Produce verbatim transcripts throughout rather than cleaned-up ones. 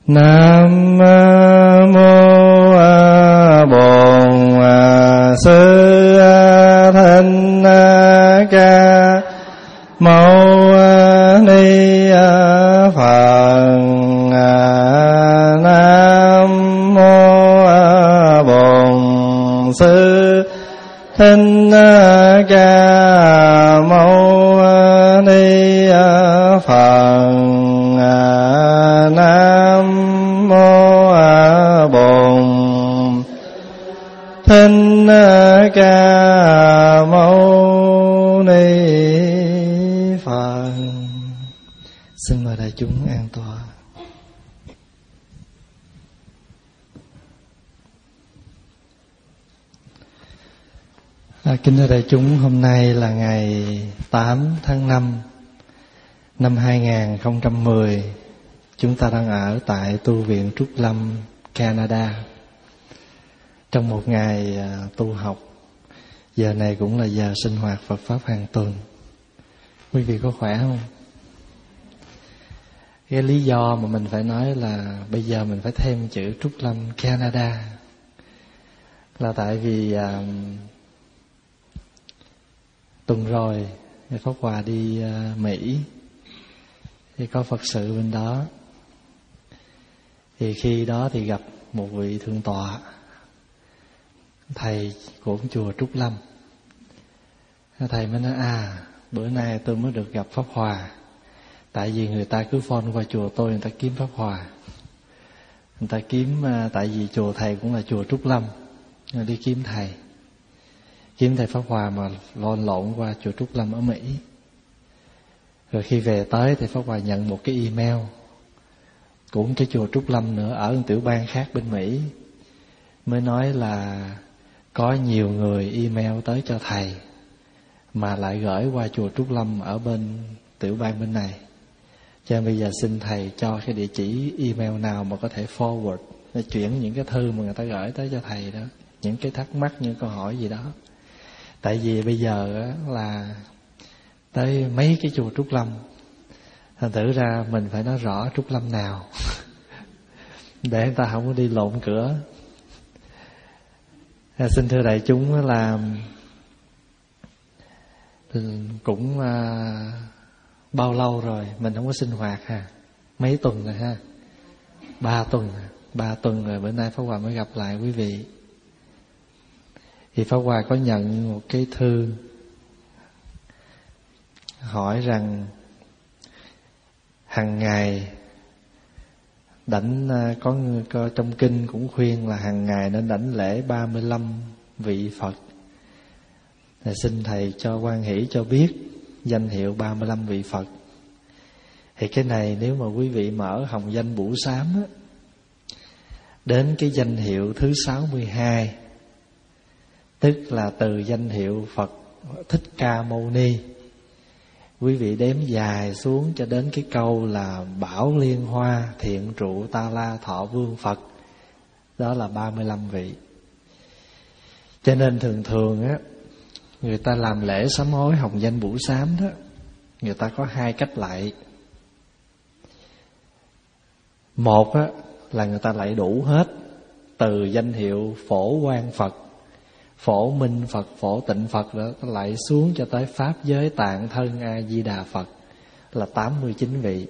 Nam mô Bổn Sư Thích Ca Mâu Ni Phật. Nam mô Bổn Sư Thích Ca Mâu Ni Phật. Nam mô Bổn Thích Ca Mâu Ni Phật. Xin mời đại chúng an tọa. À, kính thưa đại chúng, hôm nay là ngày tám tháng năm năm hai nghìn không trăm mười. Chúng ta đang ở tại tu viện Trúc Lâm, Canada, trong một ngày tu học. Giờ này cũng là giờ sinh hoạt Phật Pháp hàng tuần. Quý vị có khỏe không? Cái lý do mà mình phải nói là bây giờ mình phải thêm chữ Trúc Lâm, Canada là tại vì à, tuần rồi Pháp Hòa đi à, Mỹ, thì có Phật sự bên đó. Thì khi đó thì gặp một vị thượng tọa, thầy của chùa Trúc Lâm. Thầy mới nói: à, bữa nay tôi mới được gặp Pháp Hòa. Tại vì người ta cứ phone qua chùa tôi, người ta kiếm Pháp Hòa. Người ta kiếm, tại vì chùa thầy cũng là chùa Trúc Lâm, đi kiếm thầy. Kiếm thầy Pháp Hòa mà lộn lộn qua chùa Trúc Lâm ở Mỹ. Rồi khi về tới thì Pháp Hòa nhận một cái email cũng cái chùa Trúc Lâm nữa, ở một tiểu bang khác bên Mỹ, mới nói là có nhiều người email tới cho thầy mà lại gửi qua chùa Trúc Lâm ở bên tiểu bang bên này. Cho nên bây giờ xin thầy cho cái địa chỉ email nào mà có thể forward, để chuyển những cái thư mà người ta gửi tới cho thầy đó, những cái thắc mắc, những câu hỏi gì đó. Tại vì bây giờ là tới mấy cái chùa Trúc Lâm, thành thử ra mình phải nói rõ Trúc Lâm nào để người ta không có đi lộn cửa. À, xin thưa đại chúng là cũng à, bao lâu rồi mình không có sinh hoạt ha, mấy tuần rồi ha, ba tuần ba tuần rồi. Bữa nay Pháp Hòa mới gặp lại quý vị. Thì Pháp Hòa có nhận một cái thư hỏi rằng hàng ngày đảnh, có, có trong kinh cũng khuyên là hàng ngày nên đảnh lễ ba mươi lăm vị Phật. Thì xin thầy cho quan hỷ cho biết danh hiệu ba mươi lăm vị Phật. Thì cái này nếu mà quý vị mở hồng danh Bửu Sám á, đến cái danh hiệu thứ sáu mươi hai, tức là từ danh hiệu Phật Thích Ca Mâu Ni, quý vị đếm dài xuống cho đến cái câu là Bảo Liên Hoa Thiện Trụ Ta La Thọ Vương Phật, đó là ba mươi lăm vị. Cho nên thường thường á, người ta làm lễ sám hối hồng danh Bửu Sám đó, người ta có hai cách lạy. Một á, là người ta lạy đủ hết từ danh hiệu Phổ Quang Phật, Phổ Minh Phật, Phổ Tịnh Phật đó, lại xuống cho tới Pháp Giới Tạng Thân A Di Đà Phật là tám mươi chín vị.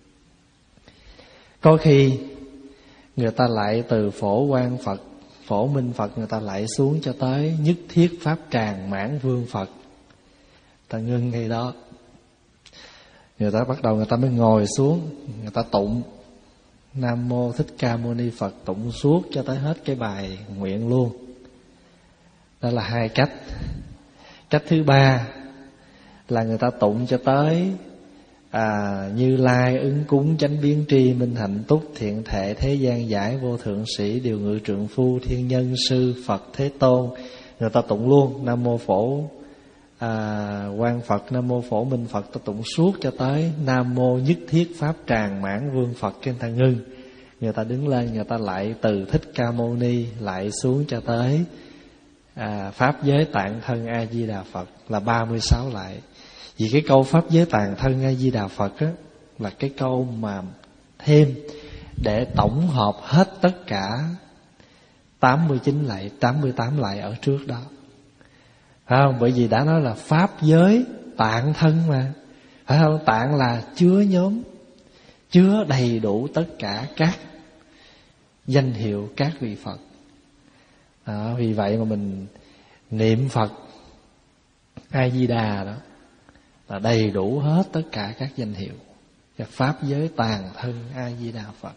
Có khi người ta lại từ Phổ Quang Phật, Phổ Minh Phật, người ta lại xuống cho tới Nhất Thiết Pháp Tràng Mãn Vương Phật. Ta ngưng ngay đó, người ta bắt đầu người ta mới ngồi xuống, người ta tụng Nam Mô Thích Ca Mâu Ni Phật, tụng suốt cho tới hết cái bài nguyện luôn. Đó là hai cách. Cách thứ ba là người ta tụng cho tới à, Như Lai ứng cúng chánh biến tri minh hạnh túc thiện thệ thế gian giải vô thượng sĩ điều ngự trượng phu thiên nhân sư Phật Thế Tôn. Người ta tụng luôn Nam Mô Phổ à, Quang Phật, Nam Mô Phổ Minh Phật, ta tụng suốt cho tới Nam Mô Nhất Thiết Pháp Tràng Mãn Vương Phật. Cái người ta ngưng, người ta đứng lên, người ta lại từ Thích Ca Mâu Ni lại xuống cho tới à, Pháp Giới Tạng Thân A Di Đà Phật là ba mươi sáu lại. Vì cái câu Pháp Giới Tạng Thân A Di Đà Phật á, là cái câu mà thêm để tổng hợp hết tất cả tám mươi chín lạy, tám mươi tám lạy ở trước đó. Phải không? Bởi vì đã nói là pháp giới tạng thân mà. Phải không? Tạng là chứa nhóm, chứa đầy đủ tất cả các danh hiệu các vị Phật. Đó, vì vậy mà mình niệm Phật A Di Đà đó là đầy đủ hết tất cả các danh hiệu, các pháp giới tàn thân A Di Đà Phật.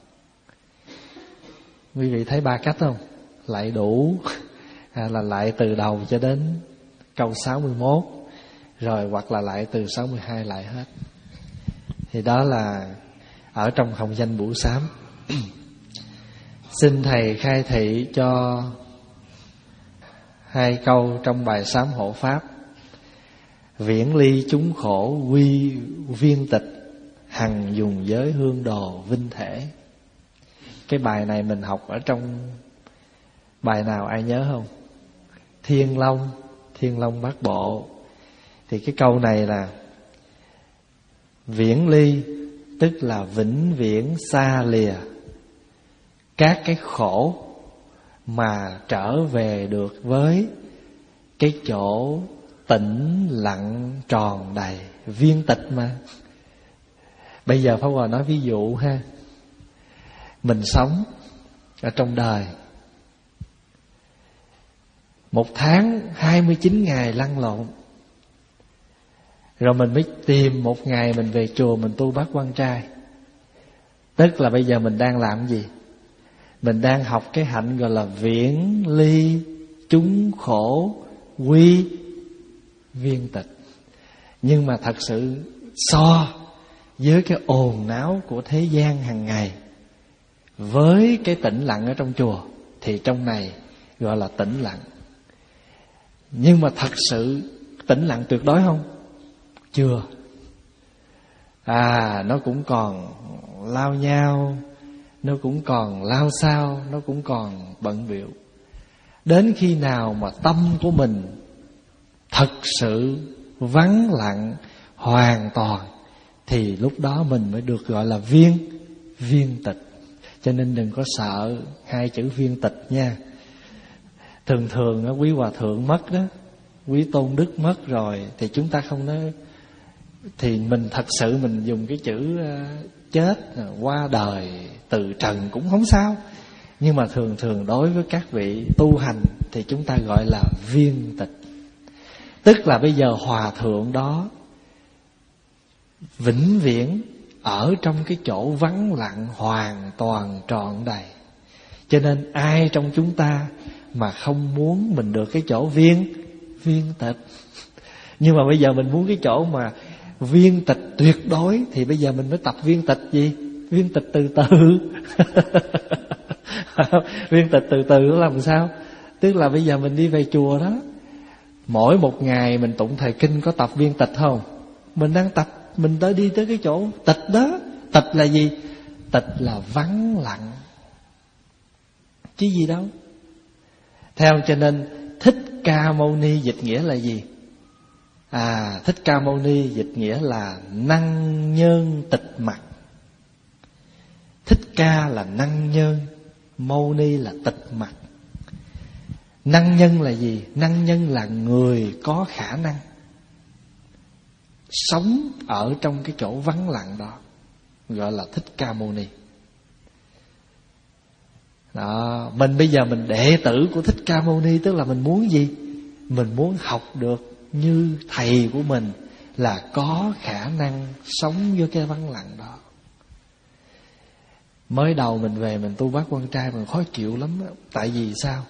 Quý vị thấy ba cách không? Lại đủ à, là lại từ đầu cho đến câu sáu mươi mốt, rồi hoặc là lại từ sáu mươi hai lại hết. Thì đó là ở trong hồng danh Bửu Sám. Xin thầy khai thị cho hai câu trong bài sám hộ pháp. Viễn ly chúng khổ quy viên tịch, hằng dùng giới hương đồ vinh thể. Cái bài này mình học ở trong bài nào ai nhớ không? Thiên Long, Thiên Long Bát Bộ. Thì cái câu này là viễn ly, tức là vĩnh viễn xa lìa các cái khổ, mà trở về được với cái chỗ tĩnh lặng tròn đầy, viên tịch mà. Bây giờ Pháp Hòa nói ví dụ ha. Mình sống ở trong đời một tháng hai mươi chín ngày lăn lộn, rồi mình mới tìm một ngày mình về chùa mình tu bát quan trai. Tức là bây giờ mình đang làm gì? Mình đang học cái hạnh gọi là viễn ly chúng khổ quy viên tịch. Nhưng mà thật sự so với cái ồn náo của thế gian hàng ngày, với cái tĩnh lặng ở trong chùa, thì trong này gọi là tĩnh lặng. Nhưng mà thật sự tĩnh lặng tuyệt đối không? Chưa. À, nó cũng còn lao nhao, nó cũng còn lao xao, nó cũng còn bận bịu. Đến khi nào mà tâm của mình thật sự vắng lặng hoàn toàn, thì lúc đó mình mới được gọi là viên viên tịch. Cho nên đừng có sợ hai chữ viên tịch nha. Thường thường quý hòa thượng mất đó, quý tôn đức mất rồi, thì chúng ta không nói, thì mình thật sự mình dùng cái chữ chết, qua đời, từ trần cũng không sao. Nhưng mà thường thường đối với các vị tu hành thì chúng ta gọi là viên tịch. Tức là bây giờ hòa thượng đó vĩnh viễn ở trong cái chỗ vắng lặng hoàn toàn trọn đầy. Cho nên ai trong chúng ta mà không muốn mình được cái chỗ viên viên tịch? Nhưng mà bây giờ mình muốn cái chỗ mà viên tịch tuyệt đối, thì bây giờ mình mới tập viên tịch gì? Viên tịch từ từ. Viên tịch từ từ nó làm sao? Tức là bây giờ mình đi về chùa đó, mỗi một ngày mình tụng thời kinh có tập viên tịch không? Mình đang tập, mình tới đi tới cái chỗ tịch đó. Tịch là gì? Tịch là vắng lặng, chứ gì đâu. Theo cho nên Thích Ca Mâu Ni dịch nghĩa là gì? À, Thích Ca Mâu Ni dịch nghĩa là năng nhân tịch mặt. Thích Ca là năng nhân, Mâu Ni là tịch mặt. Năng nhân là gì? Năng nhân là người có khả năng sống ở trong cái chỗ vắng lặng đó, gọi là Thích Ca Mâu Ni. Đó, mình bây giờ mình đệ tử của Thích Ca Mâu Ni, tức là mình muốn gì? Mình muốn học được như thầy của mình, là có khả năng sống với cái vắng lặng đó. Mới đầu mình về mình tu bát quan trai mình khó chịu lắm đó. Tại vì sao?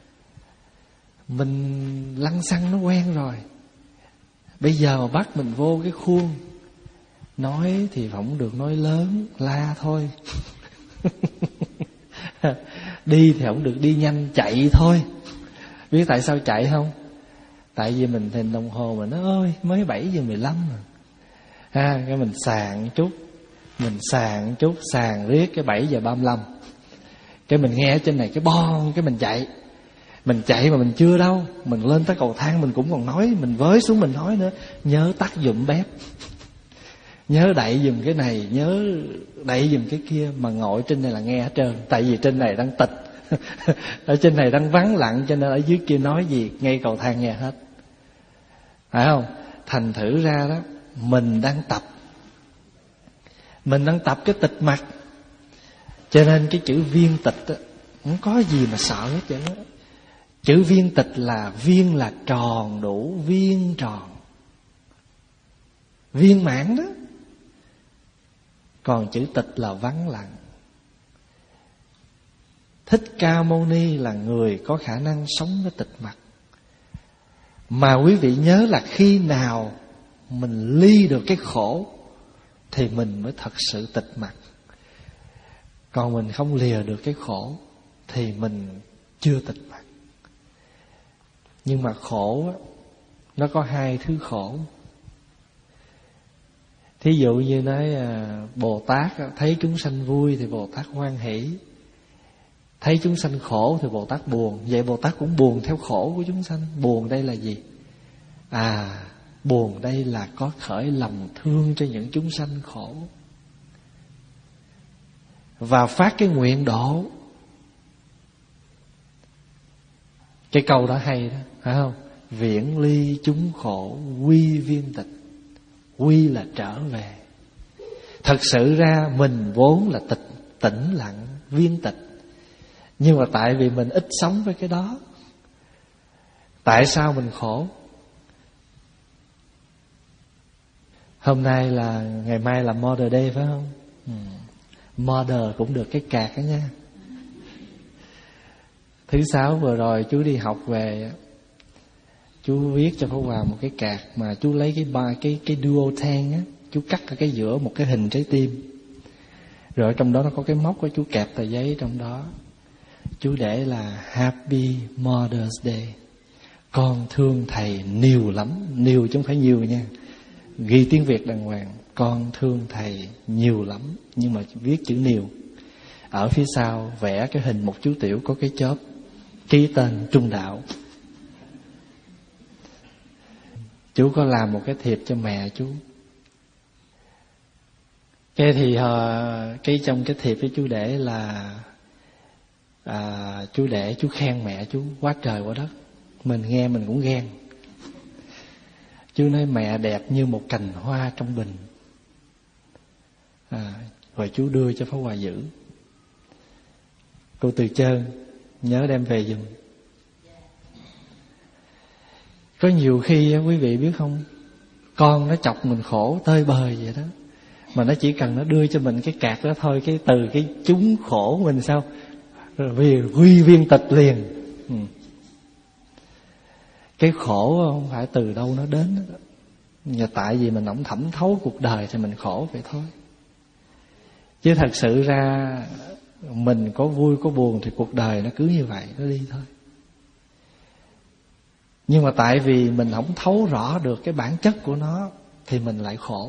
Mình lăng xăng nó quen rồi. Bây giờ mà bắt mình vô cái khuôn, nói thì không được nói lớn, la thôi. Đi thì không được đi nhanh, chạy thôi. Biết tại sao chạy không? Tại vì mình nhìn đồng hồ mà nó ơi mới bảy giờ mười lăm rồi. Ha, cái mình sàn chút, mình sàn chút, sàn riết cái bảy giờ ba mươi lăm. Cái mình nghe ở trên này cái bon, cái mình chạy. Mình chạy mà mình chưa đâu, mình lên tới cầu thang mình cũng còn nói, mình với xuống mình nói nữa, nhớ tắt dùm bếp. nhớ đậy giùm cái này, nhớ đậy giùm cái kia, mà ngồi trên này là nghe hết trơn. Tại vì trên này đang tịch, ở trên này đang vắng lặng, cho nên ở dưới kia nói gì ngay cầu thang nghe hết, phải không? Thành thử ra đó, mình đang tập Mình đang tập cái tịch mặc. Cho nên cái chữ viên tịch đó, không có gì mà sợ hết trơn á. Chữ viên tịch là viên là tròn đủ, viên tròn, viên mãn đó. Còn chữ tịch là vắng lặng. Thích Ca Mâu Ni là người có khả năng sống với tịch mặc. Mà quý vị nhớ là khi nào mình ly được cái khổ thì mình mới thật sự tịch mặc. Còn mình không lìa được cái khổ thì mình chưa tịch mặc. Nhưng mà khổ á, nó có hai thứ khổ. Thí dụ như nói Bồ Tát thấy chúng sanh vui thì Bồ Tát hoan hỷ, thấy chúng sanh khổ thì Bồ Tát buồn. Vậy Bồ Tát cũng buồn theo khổ của chúng sanh. Buồn đây là gì? À, buồn đây là có khởi lòng thương cho những chúng sanh khổ, và phát cái nguyện độ. Cái câu đó hay đó, phải không? Viễn ly chúng khổ, quy viên tịch. Quy là trở về. Thật sự ra mình vốn là tịch, tĩnh lặng, viên tịch. Nhưng mà tại vì mình ít sống với cái đó. Tại sao mình khổ? Hôm nay là, ngày mai là Mother Day phải không? Ừ. Mother cũng được cái cạc đó nha. Thứ sáu vừa rồi chú đi học về, chú viết cho Pháp Hòa một cái cạc mà chú lấy cái ba cái cái duotang á, chú cắt ở cái giữa một cái hình trái tim. Rồi trong đó nó có cái móc của chú kẹp tờ giấy trong đó. Chú để là Happy Mother's Day. Con thương thầy nhiều lắm, nhiều chứ không phải nhiều nha. Ghi tiếng Việt đàng hoàng. Con thương thầy nhiều lắm, nhưng mà viết chữ nhiều. Ở phía sau vẽ cái hình một chú tiểu có cái chớp, ký tên Trung Đạo. Chú có làm một cái thiệp cho mẹ chú. Cái thì uh, cái trong cái thiệp với chú để là à, chú để chú khen mẹ chú quá trời quá đất. Mình nghe mình cũng ghen. Chú nói mẹ đẹp như một cành hoa trong bình. À, rồi chú đưa cho Pháp Hòa giữ. Cô Từ Chơn nhớ đem về giùm. Có nhiều khi quý vị biết không, con nó chọc mình khổ tơi bời vậy đó, mà nó chỉ cần nó đưa cho mình cái cạc đó thôi, cái từ cái chúng khổ mình sao vì quy viên tịch liền. Ừ. Cái khổ không phải từ đâu nó đến đó. Nhưng tại vì mình không thẩm thấu cuộc đời thì mình khổ vậy thôi. Chứ thật sự ra mình có vui có buồn thì cuộc đời nó cứ như vậy, nó đi thôi. Nhưng mà tại vì mình không thấu rõ được cái bản chất của nó thì mình lại khổ.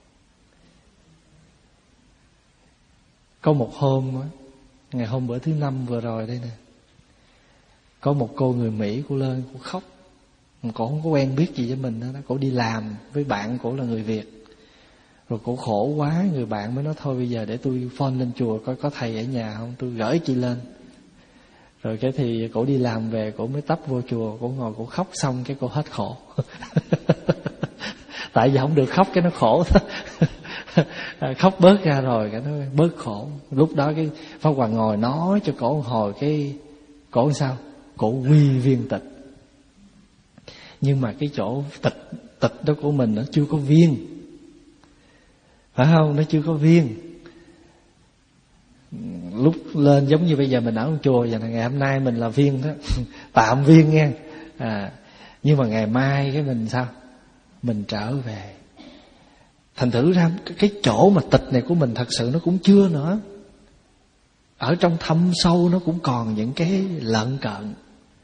Có một hôm, ngày hôm bữa thứ năm vừa rồi đây nè, có một cô người Mỹ, cô lên cô khóc. Cô không có quen biết gì với mình đó. Cô đi làm với bạn cô là người Việt. Rồi cô khổ quá, người bạn mới nói thôi bây giờ để tôi phone lên chùa coi có thầy ở nhà không, tôi gửi chị lên. Rồi cái thì cổ đi làm về, cổ mới tấp vô chùa, cổ ngồi cổ khóc xong cái cổ hết khổ. Tại vì không được khóc cái nó khổ. Khóc bớt ra rồi cái nó bớt khổ. Lúc đó cái Pháp Hòa ngồi nói cho cổ hồi cái cổ sao? Cổ quy viên tịch. Nhưng mà cái chỗ tịch tịch đó của mình nó chưa có viên, phải không? Nó chưa có viên. Lúc lên giống như bây giờ mình ở trong chùa vậy là ngày hôm nay mình là viên đó, tạm viên nha. À, nhưng mà ngày mai cái mình sao? Mình trở về. Thành thử ra cái chỗ mà tịch này của mình thật sự nó cũng chưa nữa. Ở trong thâm sâu nó cũng còn những cái lợn cợn.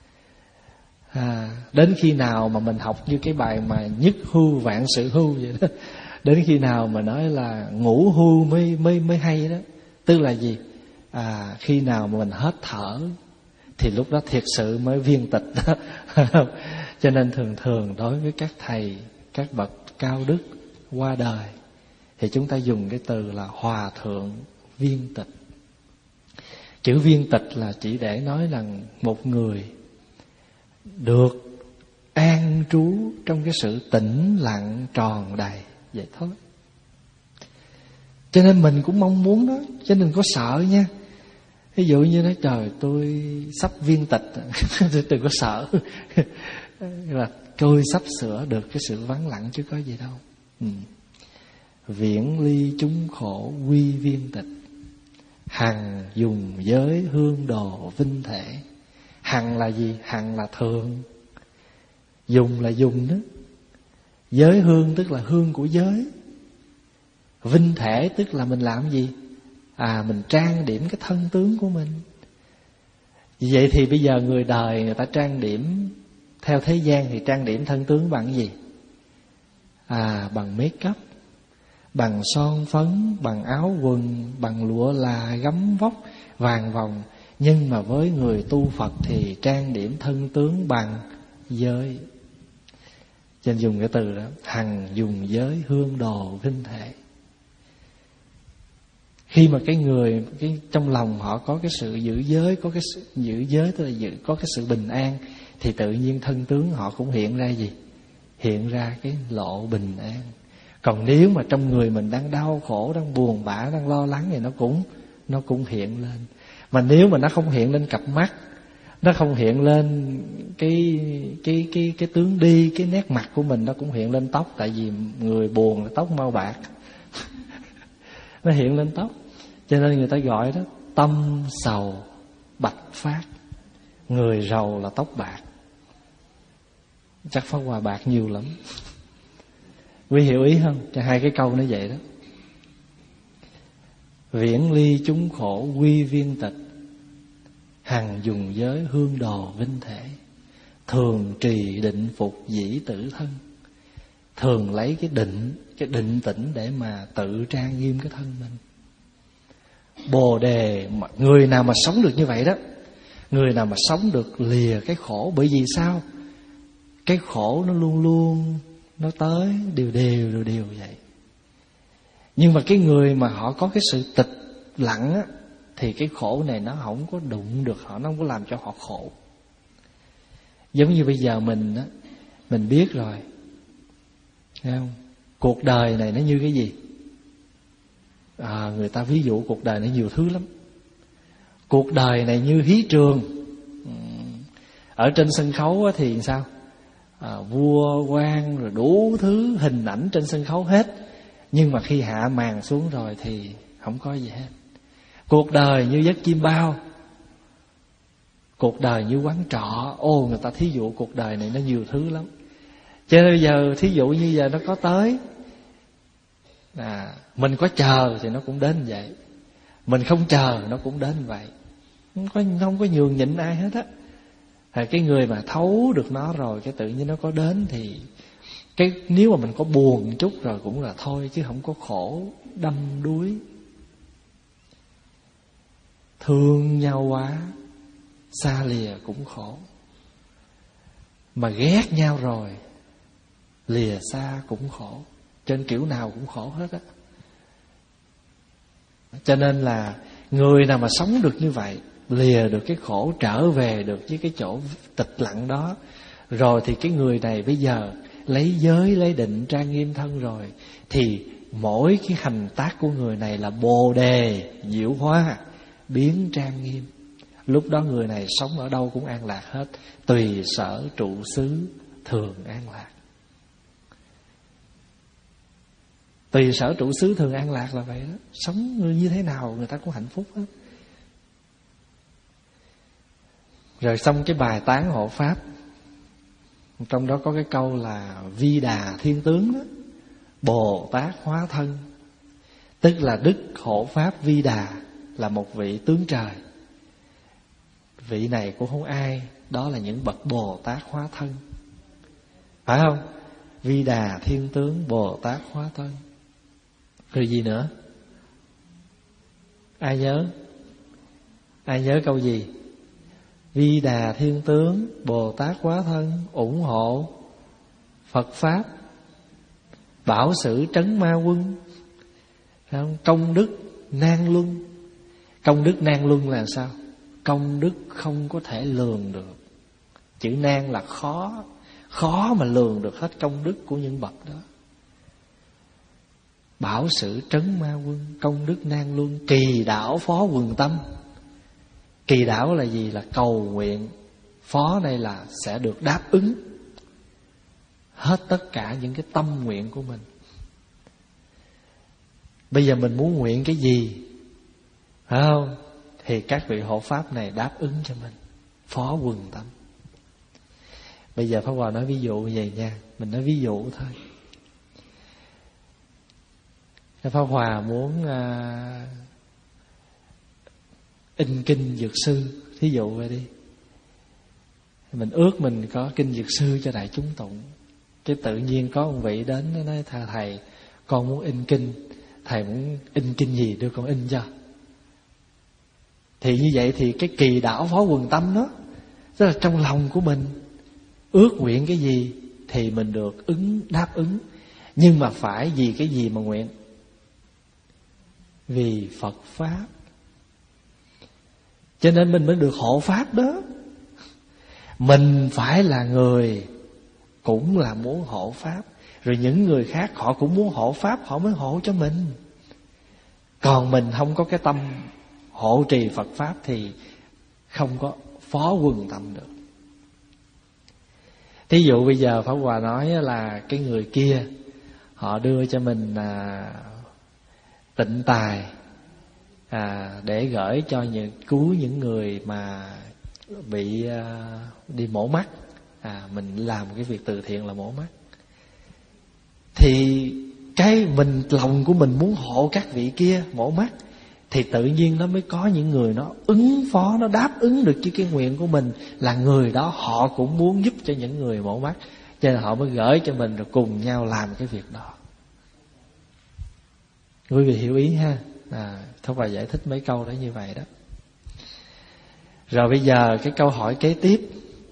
À, đến khi nào mà mình học như cái bài mà nhất hưu vạn sự hưu vậy đó, đến khi nào mà nói là ngũ hưu mới mới mới hay đó, tức là gì? À, khi nào mà mình hết thở thì lúc đó thiệt sự mới viên tịch đó. Cho nên thường thường đối với các thầy, các bậc cao đức qua đời thì chúng ta dùng cái từ là hòa thượng viên tịch. Chữ viên tịch là chỉ để nói rằng một người được an trú trong cái sự tĩnh lặng tròn đầy, vậy thôi. Cho nên mình cũng mong muốn đó, chứ đừng có sợ nha. Ví dụ như nói trời tôi sắp viên tịch, đừng có sợ. Là tôi sắp sửa được cái sự vắng lặng chứ có gì đâu. Ừ. Viễn ly chúng khổ quy viên tịch, hằng dùng giới hương đồ vinh thể. Hằng là gì? Hằng là thường, dùng là dùng đó. Giới hương tức là hương của giới. Vinh thể tức là mình làm gì? À, mình trang điểm cái thân tướng của mình. Vậy thì bây giờ người đời người ta trang điểm theo thế gian thì trang điểm thân tướng bằng gì? À, bằng make up, bằng son phấn, bằng áo quần, bằng lụa là, gấm vóc, vàng vòng. Nhưng mà với người tu Phật thì trang điểm thân tướng bằng giới. Cho nên dùng cái từ đó, hằng dùng giới hương đồ vinh thể. Khi mà cái người cái trong lòng họ có cái sự giữ giới, có cái sự giữ giới tức là giữ, có cái sự bình an, thì tự nhiên thân tướng họ cũng hiện ra gì? Hiện ra cái lộ bình an. Còn nếu mà trong người mình đang đau khổ, đang buồn bã, đang lo lắng thì nó cũng nó cũng hiện lên. Mà nếu mà nó không hiện lên cặp mắt, nó không hiện lên cái cái cái cái tướng đi, cái nét mặt của mình, nó cũng hiện lên tóc. Tại vì người buồn là tóc mau bạc. Nó hiện lên tóc. Cho nên người ta gọi đó tâm sầu bạch phát. Người rầu là tóc bạc. Chắc Pháp Hòa bạc nhiều lắm. Quý hiểu ý không? Cho hai cái câu nó vậy đó. Viễn ly chúng khổ quy viên tịch, hằng dùng giới hương đồ vinh thể. Thường trì định phục dĩ tử thân. Thường lấy cái định, cái định tĩnh để mà tự trang nghiêm cái thân mình. Bồ đề, người nào mà sống được như vậy đó, người nào mà sống được lìa cái khổ. Bởi vì sao? Cái khổ nó luôn luôn nó tới đều đều đều đều vậy. Nhưng mà cái người mà họ có cái sự tịch lặng á, thì cái khổ này nó không có đụng được họ, nó không có làm cho họ khổ. Giống như bây giờ mình á, mình biết rồi, thấy không? Cuộc đời này nó như cái gì? À, người ta ví dụ cuộc đời này nhiều thứ lắm. Cuộc đời này như hí trường. Ở trên sân khấu á thì sao? À, vua quan rồi đủ thứ hình ảnh trên sân khấu hết. Nhưng mà khi hạ màn xuống rồi thì không có gì hết. Cuộc đời như giấc chim bao, cuộc đời như quán trọ. Ô, người ta thí dụ cuộc đời này nó nhiều thứ lắm. Cho nên bây giờ thí dụ như giờ nó có tới, à, mình có chờ thì nó cũng đến vậy, mình không chờ nó cũng đến vậy. Không có, không có nhường nhịn ai hết á. À, cái người mà thấu được nó rồi, cái tự nhiên nó có đến thì cái nếu mà mình có buồn chút rồi cũng là thôi, chứ không có khổ đâm đuối. Thương nhau quá, xa lìa cũng khổ. Mà ghét nhau rồi, lìa xa cũng khổ. Trên kiểu nào cũng khổ hết á. Cho nên là người nào mà sống được như vậy, lìa được cái khổ, trở về được với cái chỗ tịch lặng đó, rồi thì cái người này bây giờ lấy giới, lấy định trang nghiêm thân rồi, thì mỗi cái hành tác của người này là bồ đề diệu hóa, biến trang nghiêm. Lúc đó người này sống ở đâu cũng an lạc hết. Tùy sở trụ xứ thường an lạc. Tùy sở trụ xứ thường an lạc là vậy đó. Sống như thế nào người ta cũng hạnh phúc hết. Rồi xong cái bài tán hộ pháp, trong đó có cái câu là Vi Đà Thiên Tướng đó, Bồ Tát hóa thân. Tức là Đức Hộ Pháp Vi Đà là một vị tướng trời. Vị này cũng không ai, đó là những bậc Bồ Tát hóa thân. Phải không? Vi Đà Thiên Tướng, Bồ Tát hóa thân. Rồi gì nữa? Ai nhớ? Ai nhớ câu gì? Vi Đà Thiên Tướng, Bồ Tát hóa thân, ủng hộ Phật Pháp, bảo sự trấn ma quân. không? Công đức nan luân. Công đức nan luân là sao? Công đức không có thể lường được. Chữ nan là khó, khó mà lường được hết công đức của những bậc đó. Bảo sử trấn ma quân, công đức nan luân, kỳ đảo phó quần tâm. Kỳ đảo là gì? Là cầu nguyện. Phó đây là sẽ được đáp ứng hết tất cả những cái tâm nguyện của mình. Bây giờ mình muốn nguyện cái gì, phải không? Thì các vị hộ pháp này đáp ứng cho mình. Phó quần tâm. Bây giờ Pháp Hòa nói ví dụ như vậy nha. Mình nói ví dụ thôi. Pháp Hòa muốn uh, in kinh Dược Sư, thí dụ vậy đi. Mình ước mình có kinh Dược Sư cho đại chúng tụng. Cái tự nhiên có một vị đến nó nói: thà thầy, con muốn in kinh. Thầy muốn in kinh gì đưa con in cho. Thì như vậy thì cái kỳ đảo phó quần tâm đó, tức là trong lòng của mình ước nguyện cái gì thì mình được ứng đáp ứng. Nhưng mà phải vì cái gì mà nguyện? Vì Phật Pháp. Cho nên mình mới được hộ Pháp đó. Mình phải là người cũng là muốn hộ Pháp. Rồi những người khác họ cũng muốn hộ Pháp, họ mới hộ cho mình. Còn mình không có cái tâm hộ trì Phật Pháp thì không có phó quần tâm được. Thí dụ bây giờ Pháp Hòa nói là cái người kia họ đưa cho mình à, tịnh tài à, để gửi cho những, cứu những người mà bị à, đi mổ mắt. à, Mình làm cái việc từ thiện là mổ mắt. Thì cái mình lòng của mình muốn hộ các vị kia mổ mắt, thì tự nhiên nó mới có những người nó ứng phó, nó đáp ứng được với cái nguyện của mình. Là người đó họ cũng muốn giúp cho những người mổ mắt, cho nên họ mới gửi cho mình rồi cùng nhau làm cái việc đó. Quý vị hiểu ý ha. à, Thôi bà giải thích mấy câu đó như vậy đó. Rồi bây giờ cái câu hỏi kế tiếp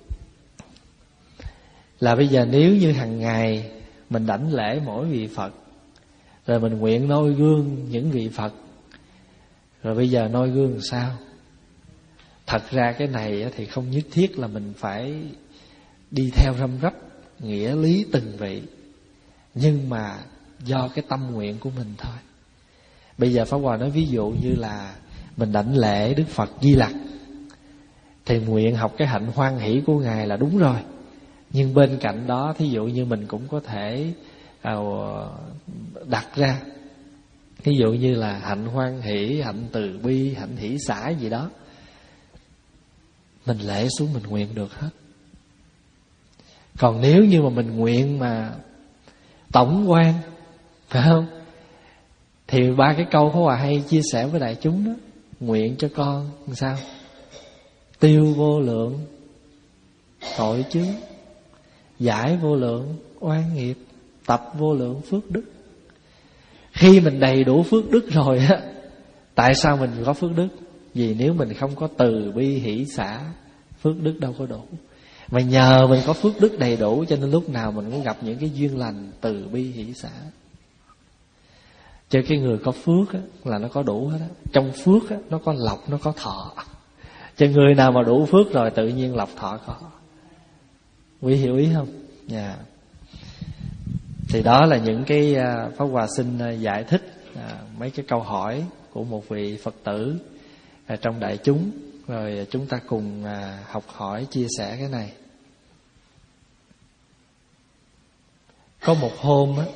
là bây giờ nếu như hàng ngày mình đảnh lễ mỗi vị Phật, rồi mình nguyện noi gương những vị Phật, rồi bây giờ noi gương làm sao? Thật ra cái này thì không nhất thiết là mình phải đi theo răm rắp nghĩa lý từng vị, nhưng mà do cái tâm nguyện của mình thôi. Bây giờ Pháp Hòa nói ví dụ như là mình đảnh lễ Đức Phật Di Lặc, thì nguyện học cái hạnh hoan hỷ của Ngài là đúng rồi. Nhưng bên cạnh đó thí dụ như mình cũng có thể đặt ra, ví dụ như là hạnh hoan hỷ, hạnh từ bi, hạnh hỷ xả gì đó, mình lễ xuống mình nguyện được hết. Còn nếu như mà mình nguyện mà tổng quan, phải không? Thì ba cái câu Pháp Hòa hay chia sẻ với đại chúng đó. Nguyện cho con làm sao? Tiêu vô lượng tội chướng, giải vô lượng oan nghiệp, tập vô lượng phước đức. Khi mình đầy đủ phước đức rồi á, tại sao mình có phước đức? Vì nếu mình không có từ bi hỷ xả, phước đức đâu có đủ. Mà nhờ mình có phước đức đầy đủ, cho nên lúc nào mình cũng gặp những cái duyên lành từ bi hỷ xả. Cho cái người có phước á, là nó có đủ hết á. Trong phước á, nó có lộc, nó có thọ. Cho người nào mà đủ phước rồi tự nhiên lộc thọ có. Quý hiểu ý không? Dạ. Yeah. Thì đó là những cái Pháp Hòa xin giải thích à, mấy cái câu hỏi của một vị Phật tử à, trong đại chúng. Rồi chúng ta cùng à, học hỏi, chia sẻ cái này. Có một hôm á,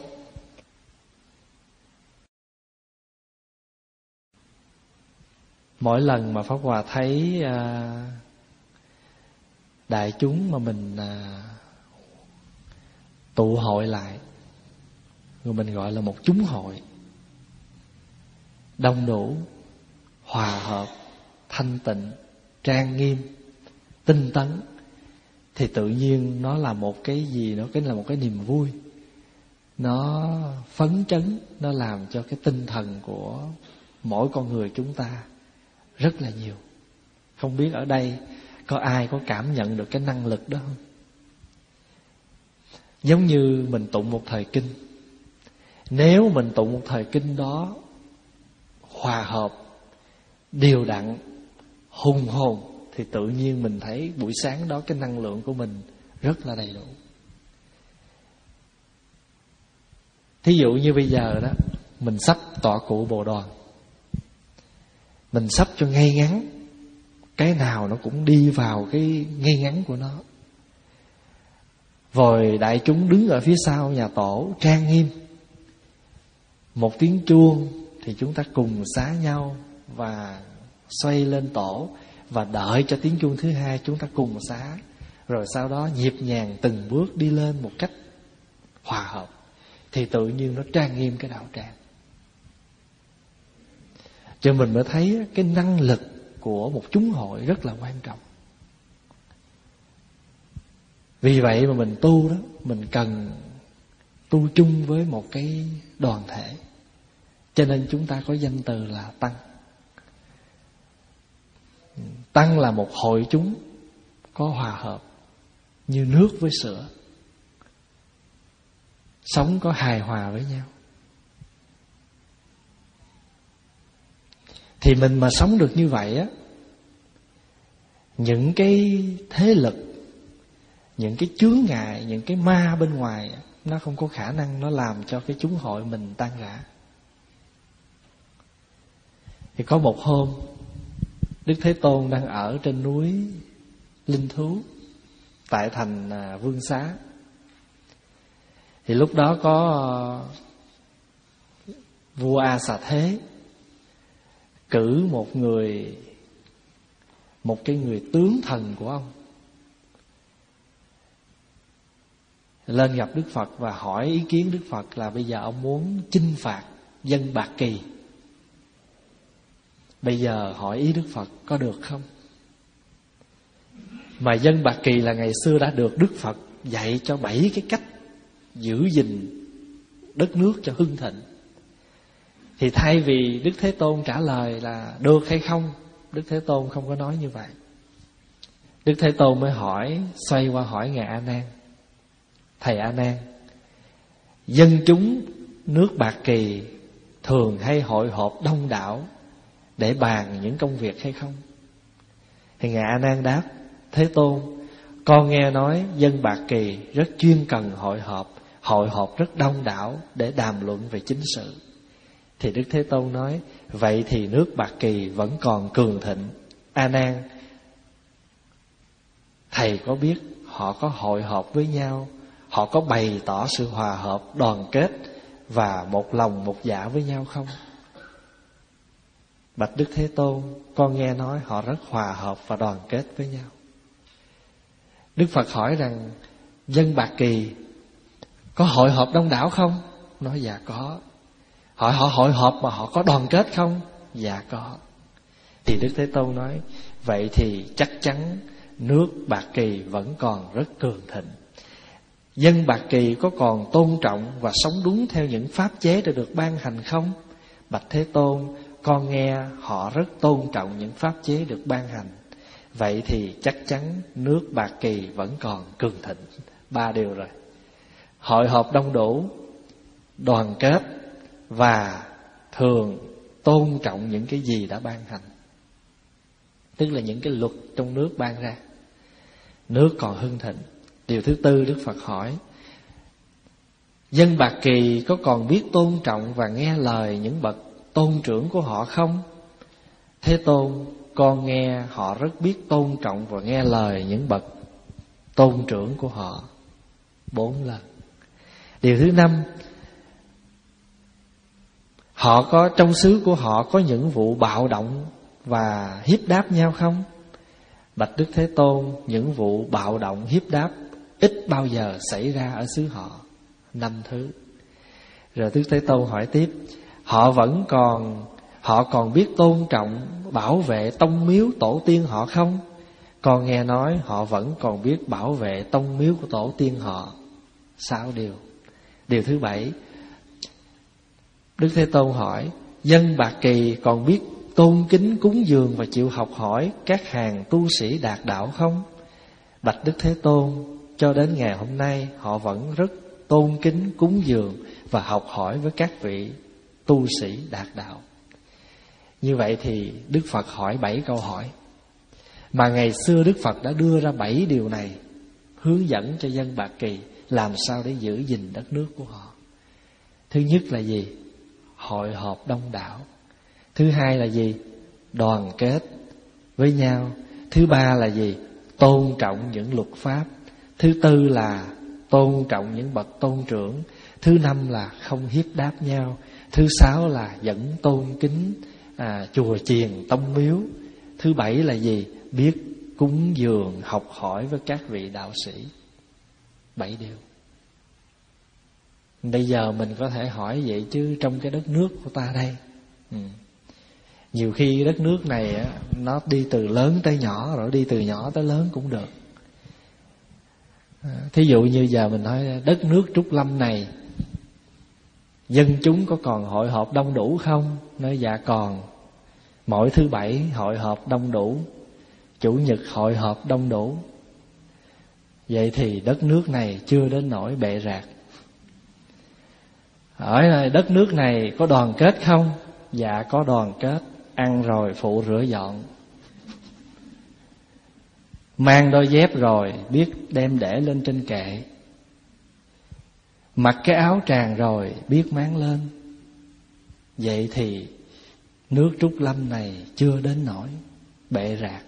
mỗi lần mà Pháp Hòa thấy à, đại chúng mà mình à, tụ hội lại, người mình gọi là một chúng hội, đông đủ, hòa hợp, thanh tịnh, trang nghiêm, tinh tấn, thì tự nhiên nó là một cái gì, nó cái là một cái niềm vui, nó phấn chấn, nó làm cho cái tinh thần của mỗi con người chúng ta rất là nhiều. Không biết ở đây có ai có cảm nhận được cái năng lực đó không? Giống như mình tụng một thời kinh, nếu mình tụng một thời kinh đó hòa hợp, đều đặn, hùng hồn, thì tự nhiên mình thấy buổi sáng đó cái năng lượng của mình rất là đầy đủ. Thí dụ như bây giờ đó, mình sắp tọa cụ Bồ Đoàn, mình sắp cho ngay ngắn, cái nào nó cũng đi vào cái ngay ngắn của nó. Rồi đại chúng đứng ở phía sau nhà tổ trang nghiêm, một tiếng chuông thì chúng ta cùng xá nhau và xoay lên tổ, và đợi cho tiếng chuông thứ hai chúng ta cùng xá. Rồi sau đó nhịp nhàng từng bước đi lên một cách hòa hợp, thì tự nhiên nó trang nghiêm cái đạo tràng. Cho mình mới thấy cái năng lực của một chúng hội rất là quan trọng. Vì vậy mà mình tu đó, mình cần tu chung với một cái đoàn thể. Cho nên chúng ta có danh từ là tăng. Tăng là một hội chúng có hòa hợp như nước với sữa, sống có hài hòa với nhau. Thì mình mà sống được như vậy á, những cái thế lực, những cái chướng ngại, những cái ma bên ngoài, nó không có khả năng nó làm cho cái chúng hội mình tan rã. Thì có một hôm, Đức Thế Tôn đang ở trên núi Linh Thú tại thành Vương Xá. Thì lúc đó có vua A Xà Thế cử một người, một cái người tướng thần của ông lên gặp Đức Phật và hỏi ý kiến Đức Phật là bây giờ ông muốn chinh phạt dân Bạc Kỳ. Bây giờ hỏi ý Đức Phật có được không? Mà dân Bạc Kỳ là ngày xưa đã được Đức Phật dạy cho bảy cái cách giữ gìn đất nước cho hưng thịnh. Thì thay vì Đức Thế Tôn trả lời là được hay không, Đức Thế Tôn không có nói như vậy. Đức Thế Tôn mới hỏi, xoay qua hỏi Ngài A Nan: Thầy A Nan, dân chúng nước Bạc Kỳ thường hay hội họp đông đảo để bàn những công việc hay không? Thì Ngài A Nan đáp: Thế Tôn, con nghe nói dân Bạc Kỳ rất chuyên cần hội họp, hội họp rất đông đảo để đàm luận về chính sự. Thì Đức Thế Tôn nói: vậy thì nước Bạc Kỳ vẫn còn cường thịnh. A Nan, thầy có biết họ có hội họp với nhau, họ có bày tỏ sự hòa hợp, đoàn kết và một lòng một dạ với nhau không? Bạch Đức Thế Tôn, con nghe nói họ rất hòa hợp và đoàn kết với nhau. Đức Phật hỏi rằng dân Bạc Kỳ có hội họp đông đảo không? Nói dạ có. Hỏi họ hội họp mà họ có đoàn kết không? Dạ có. Thì Đức Thế Tôn nói: vậy thì chắc chắn nước Bạc Kỳ vẫn còn rất cường thịnh. Dân Bạc Kỳ có còn tôn trọng và sống đúng theo những pháp chế đã được ban hành không? Bạch Thế Tôn, con nghe họ rất tôn trọng những pháp chế được ban hành. Vậy thì chắc chắn nước Bạc Kỳ vẫn còn cường thịnh. Ba điều rồi: hội họp đông đủ, đoàn kết và thường tôn trọng những cái gì đã ban hành. Tức là những cái luật trong nước ban ra, nước còn hưng thịnh. Điều thứ tư, Đức Phật hỏi: dân Bạc Kỳ có còn biết tôn trọng và nghe lời những bậc tôn trưởng của họ không? Thế Tôn, con nghe họ rất biết tôn trọng và nghe lời những bậc tôn trưởng của họ. Bốn lần. Điều thứ năm, họ có trong xứ của họ có những vụ bạo động và hiếp đáp nhau không? Bạch Đức Thế Tôn, những vụ bạo động hiếp đáp ít bao giờ xảy ra ở xứ họ. Năm thứ. Rồi Đức Thế Tôn hỏi tiếp: họ vẫn còn họ còn biết tôn trọng, bảo vệ tông miếu tổ tiên họ không? Con nghe nói họ vẫn còn biết bảo vệ tông miếu của tổ tiên họ. Sáu điều. Điều thứ bảy, Đức Thế Tôn hỏi: dân Bạc Kỳ còn biết tôn kính cúng dường và chịu học hỏi các hàng tu sĩ đạt đạo không? Bạch Đức Thế Tôn, cho đến ngày hôm nay họ vẫn rất tôn kính cúng dường và học hỏi với các vị tu sĩ đạt đạo. Như vậy thì Đức Phật hỏi bảy câu hỏi, mà ngày xưa Đức Phật đã đưa ra bảy điều này, hướng dẫn cho dân Bạc Kỳ làm sao để giữ gìn đất nước của họ. Thứ nhất là gì? Hội họp đông đảo. Thứ hai là gì? Đoàn kết với nhau. Thứ ba là gì? Tôn trọng những luật pháp. Thứ tư là tôn trọng những bậc tôn trưởng. Thứ năm là không hiếp đáp nhau. Thứ sáu là vẫn tôn kính à, chùa chiền tông miếu. Thứ bảy là gì? Biết cúng dường học hỏi với các vị đạo sĩ. Bảy điều. Bây giờ mình có thể hỏi vậy chứ trong cái đất nước của ta đây, ừ. nhiều khi đất nước này á, nó đi từ lớn tới nhỏ, rồi đi từ nhỏ tới lớn cũng được. Thí dụ như giờ mình nói đất nước Trúc Lâm này, dân chúng có còn hội họp đông đủ không? Nói dạ còn. Mỗi thứ bảy hội họp đông đủ, chủ nhật hội họp đông đủ. Vậy thì đất nước này chưa đến nỗi bệ rạc. Ở đất nước này có đoàn kết không? Dạ có đoàn kết. Ăn rồi phụ rửa dọn. Mang đôi dép rồi biết đem để lên trên kệ. Mặc cái áo tràng rồi biết máng lên. Vậy thì nước Trúc Lâm này chưa đến nỗi bệ rạc.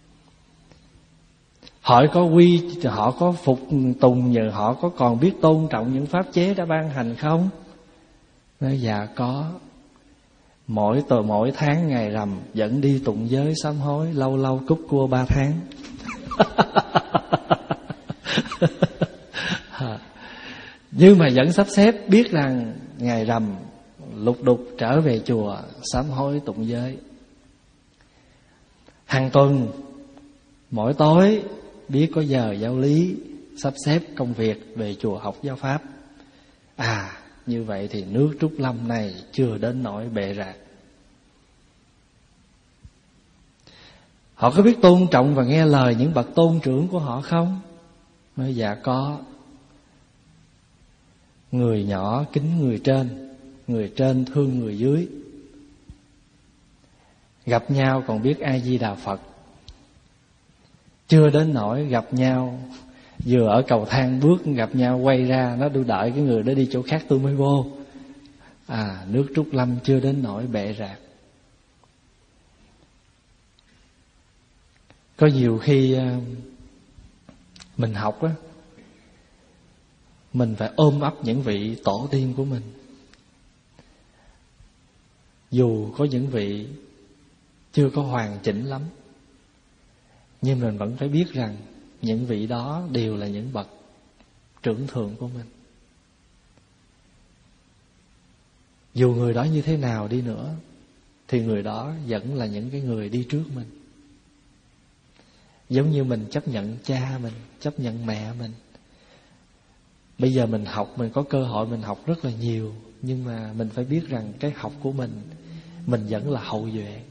Họ có quy, họ có phục tùng, nhờ họ có còn biết tôn trọng những pháp chế đã ban hành không? Nói dạ có. Mỗi tuần mỗi tháng ngày rằm vẫn đi tụng giới sám hối, lâu lâu cúc cua ba tháng. Nhưng mà vẫn sắp xếp biết rằng ngày rằm lục đục trở về chùa sám hối tụng giới. Hàng tuần mỗi tối biết có giờ giáo lý, sắp xếp công việc về chùa học giáo pháp. À, như vậy thì nước Trúc Lâm này chưa đến nỗi bệ rạc. Họ có biết tôn trọng và nghe lời những bậc tôn trưởng của họ không? Nói dạ có. Người nhỏ kính người trên, người trên thương người dưới. Gặp nhau còn biết A Di Đà Phật. Chưa đến nỗi gặp nhau vừa ở cầu thang bước gặp nhau quay ra, nó đu đợi cái người đó đi chỗ khác tôi mới vô. À, nước Trúc Lâm chưa đến nỗi bệ rạc. Có nhiều khi mình học á, mình phải ôm ấp những vị tổ tiên của mình. Dù có những vị chưa có hoàn chỉnh lắm, nhưng mình vẫn phải biết rằng những vị đó đều là những bậc trưởng thượng của mình. Dù người đó như thế nào đi nữa, thì người đó vẫn là những cái người đi trước mình. Giống như mình chấp nhận cha mình, chấp nhận mẹ mình. Bây giờ mình học, mình có cơ hội mình học rất là nhiều, nhưng mà mình phải biết rằng cái học của mình, mình vẫn là hậu duệ.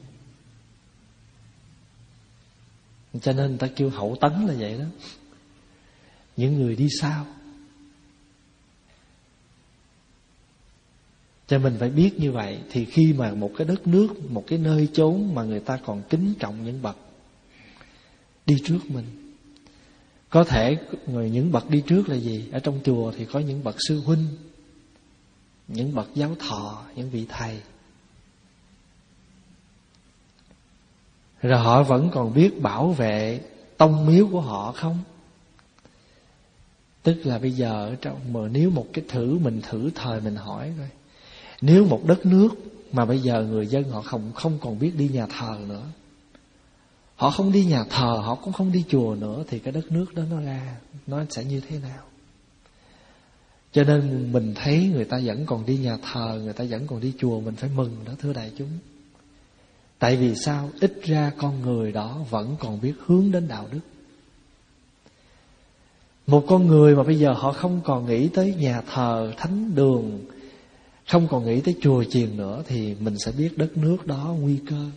Cho nên người ta kêu hậu tấn là vậy đó. Những người đi sau. Cho mình phải biết như vậy. Thì khi mà một cái đất nước, một cái nơi chốn mà người ta còn kính trọng những bậc đi trước mình. Có thể người những bậc đi trước là gì? Ở trong chùa thì có những bậc sư huynh, những bậc giáo thọ, những vị thầy. Rồi họ vẫn còn biết bảo vệ tông miếu của họ không? Tức là bây giờ ở trong, mà nếu một cái thử mình thử thời mình hỏi coi, nếu một đất nước mà bây giờ người dân họ không không còn biết đi nhà thờ nữa, họ không đi nhà thờ, họ cũng không đi chùa nữa, thì cái đất nước đó nó ra nó sẽ như thế nào? Cho nên mình thấy người ta vẫn còn đi nhà thờ, người ta vẫn còn đi chùa, mình phải mừng đó thưa đại chúng. Tại vì sao? Ít ra con người đó vẫn còn biết hướng đến đạo đức. Một con người mà bây giờ họ không còn nghĩ tới nhà thờ, thánh đường, không còn nghĩ tới chùa chiền nữa, thì mình sẽ biết đất nước đó nguy cơ.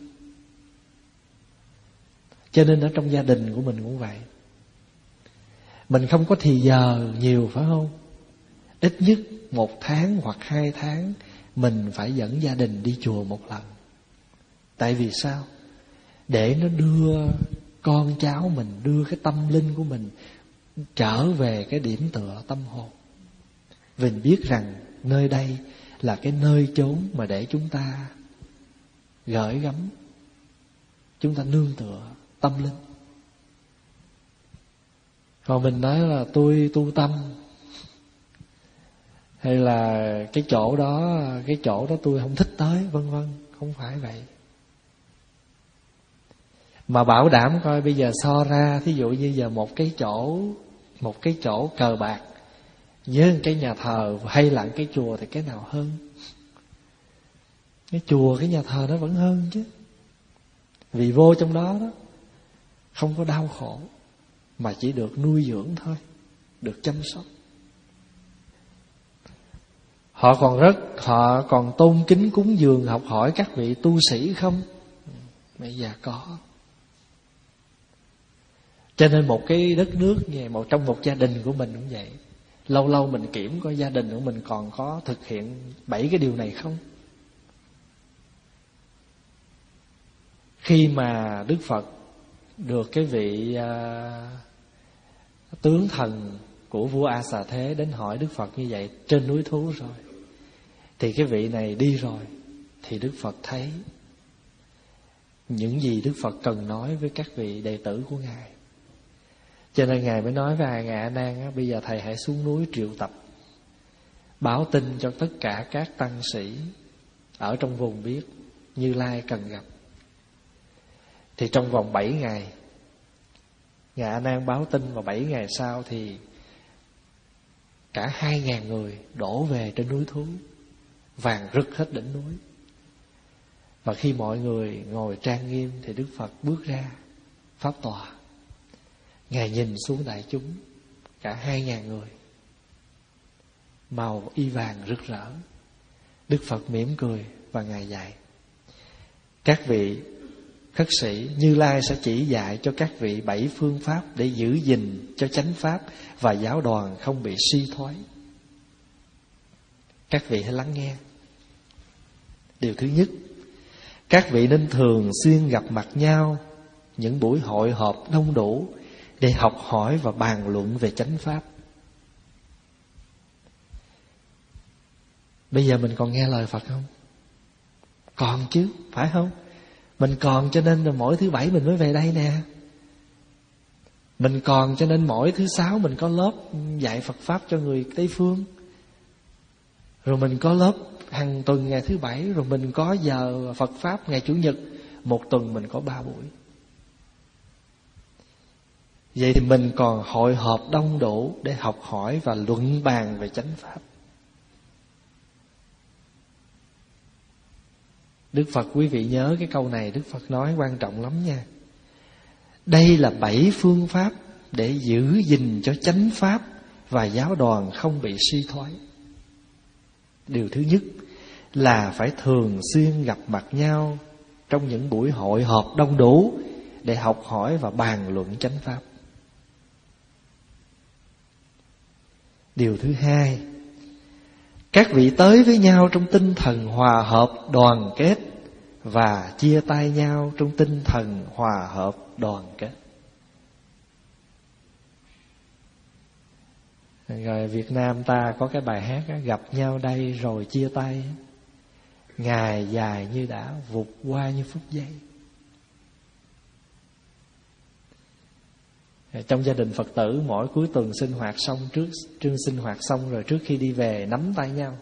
Cho nên ở trong gia đình của mình cũng vậy. Mình không có thì giờ nhiều phải không? Ít nhất một tháng hoặc hai tháng mình phải dẫn gia đình đi chùa một lần. Tại vì sao? Để nó đưa con cháu mình, đưa cái tâm linh của mình trở về cái điểm tựa tâm hồn. Mình biết rằng nơi đây là cái nơi chốn mà để chúng ta gửi gắm, chúng ta nương tựa tâm linh. Còn mình nói là tôi tu tâm, hay là cái chỗ đó, cái chỗ đó tôi không thích tới, vân vân, không phải vậy. Mà bảo đảm coi bây giờ so ra, thí dụ như giờ một cái chỗ, một cái chỗ cờ bạc với cái nhà thờ hay là cái chùa thì cái nào hơn? Cái chùa, cái nhà thờ nó vẫn hơn chứ. Vì vô trong đó đó không có đau khổ, mà chỉ được nuôi dưỡng thôi, được chăm sóc. Họ còn rất, họ còn tôn kính cúng dường học hỏi các vị tu sĩ không? Bây giờ có. Cho nên một cái đất nước như một trong một gia đình của mình cũng vậy. Lâu lâu mình kiểm coi gia đình của mình còn có thực hiện bảy cái điều này không. Khi mà Đức Phật được cái vị uh, tướng thần của vua A Xà Thế đến hỏi Đức Phật như vậy trên núi Thú rồi, thì cái vị này đi rồi, thì Đức Phật thấy những gì Đức Phật cần nói với các vị đệ tử của Ngài. Cho nên Ngài mới nói với Ngài A Nan á, bây giờ thầy hãy xuống núi triệu tập, báo tin cho tất cả các tăng sĩ ở trong vùng biết Như Lai cần gặp. Thì trong vòng bảy ngày, Ngài A Nan báo tin, và bảy ngày sau thì cả hai ngàn người đổ về trên núi Thú, vàng rực hết đỉnh núi. Và khi mọi người ngồi trang nghiêm thì Đức Phật bước ra pháp tòa. Ngài nhìn xuống đại chúng, cả hai ngàn người, màu y vàng rực rỡ. Đức Phật mỉm cười và Ngài dạy: các vị khất sĩ, Như Lai sẽ chỉ dạy cho các vị bảy phương pháp để giữ gìn cho chánh pháp và giáo đoàn không bị suy thoái. Các vị hãy lắng nghe. Điều thứ nhất, các vị nên thường xuyên gặp mặt nhau, những buổi hội họp đông đủ để học hỏi và bàn luận về chánh pháp. Bây giờ mình còn nghe lời Phật không? Còn chứ, phải không? Mình còn cho nên là mỗi thứ bảy mình mới về đây nè. Mình còn cho nên mỗi thứ sáu mình có lớp dạy Phật Pháp cho người Tây Phương. Rồi mình có lớp hàng tuần ngày thứ bảy. Rồi mình có giờ Phật Pháp ngày Chủ nhật. Một tuần mình có ba buổi. Vậy thì mình còn hội họp đông đủ để học hỏi và luận bàn về chánh pháp. Đức Phật, quý vị nhớ cái câu này Đức Phật nói quan trọng lắm nha. Đây là bảy phương pháp để giữ gìn cho chánh pháp và giáo đoàn không bị suy thoái. Điều thứ nhất là phải thường xuyên gặp mặt nhau trong những buổi hội họp đông đủ để học hỏi và bàn luận chánh pháp. Điều thứ hai, các vị tới với nhau trong tinh thần hòa hợp đoàn kết và chia tay nhau trong tinh thần hòa hợp đoàn kết. Rồi Việt Nam ta có cái bài hát đó, gặp nhau đây rồi chia tay, ngày dài như đã vụt qua như phút giây. Trong gia đình Phật tử mỗi cuối tuần sinh hoạt xong trước trương sinh hoạt xong rồi trước khi đi về nắm tay nhau,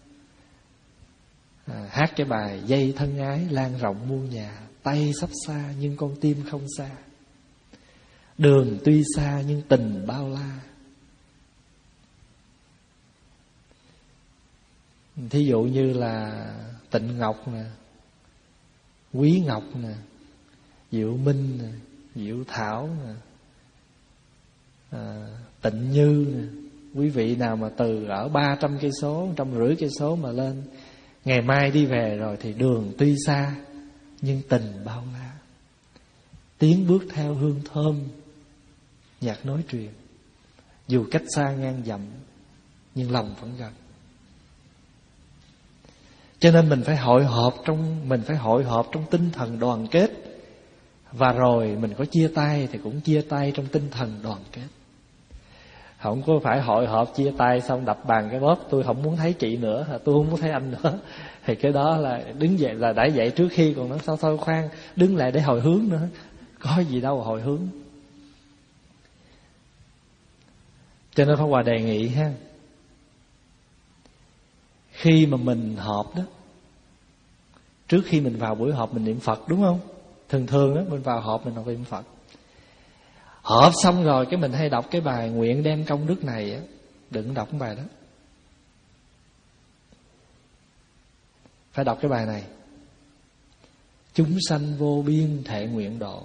à, hát cái bài dây thân ái lan rộng muôn nhà, tay sắp xa nhưng con tim không xa, đường tuy xa nhưng tình bao la. Thí dụ như là Tịnh Ngọc nè, Quý Ngọc nè, Diệu Minh nè, Diệu Thảo nè, à, Tịnh Như nè. Quý vị nào mà từ ở ba trăm cây số, trăm rưỡi cây số mà lên, ngày mai đi về rồi thì đường tuy xa nhưng tình bao la. Tiến bước theo hương thơm, nhạc nói truyền, dù cách xa ngang dặm nhưng lòng vẫn gần. Cho nên mình phải hội họp trong Mình phải hội họp trong tinh thần đoàn kết. Và rồi mình có chia tay thì cũng chia tay trong tinh thần đoàn kết. Không có phải hội họp chia tay xong đập bàn cái bóp, tôi không muốn thấy chị nữa, tôi không muốn thấy anh nữa. Thì cái đó là đứng dậy là đã dậy trước khi, còn nói sao thôi khoan, đứng lại để hồi hướng nữa. Có gì đâu hồi hướng. Cho nên Pháp Hòa đề nghị ha, khi mà mình họp đó, trước khi mình vào buổi họp mình niệm Phật, đúng không? Thường thường đó, mình vào họp mình học niệm Phật. Họp xong rồi cái mình hay đọc cái bài nguyện đem công đức này á. Đừng đọc cái bài đó. Phải đọc cái bài này: chúng sanh vô biên thệ nguyện độ,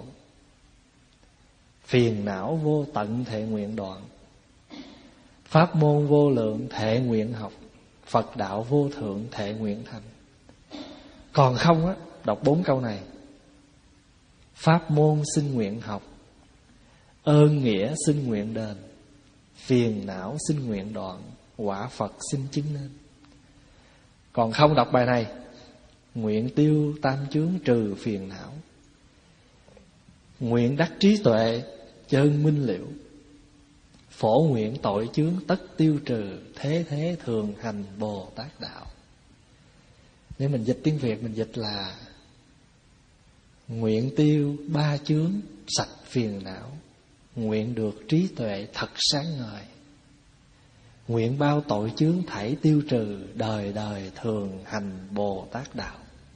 phiền não vô tận thệ nguyện đoạn, pháp môn vô lượng thệ nguyện học, Phật đạo vô thượng thệ nguyện thành. Còn không á, đọc bốn câu này: pháp môn xin nguyện học, ơn nghĩa xin nguyện đền, phiền não xin nguyện đoạn, quả Phật xin chứng nên. Còn không đọc bài này: nguyện tiêu tam chướng trừ phiền não, nguyện đắc trí tuệ chân minh liệu, phổ nguyện tội chướng tất tiêu trừ, thế thế thường hành Bồ Tát đạo. Nếu mình dịch tiếng Việt mình dịch là: nguyện tiêu ba chướng sạch phiền não, nguyện được trí tuệ thật sáng ngời, nguyện bao tội chướng thảy tiêu trừ, đời đời thường hành Bồ Tát đạo.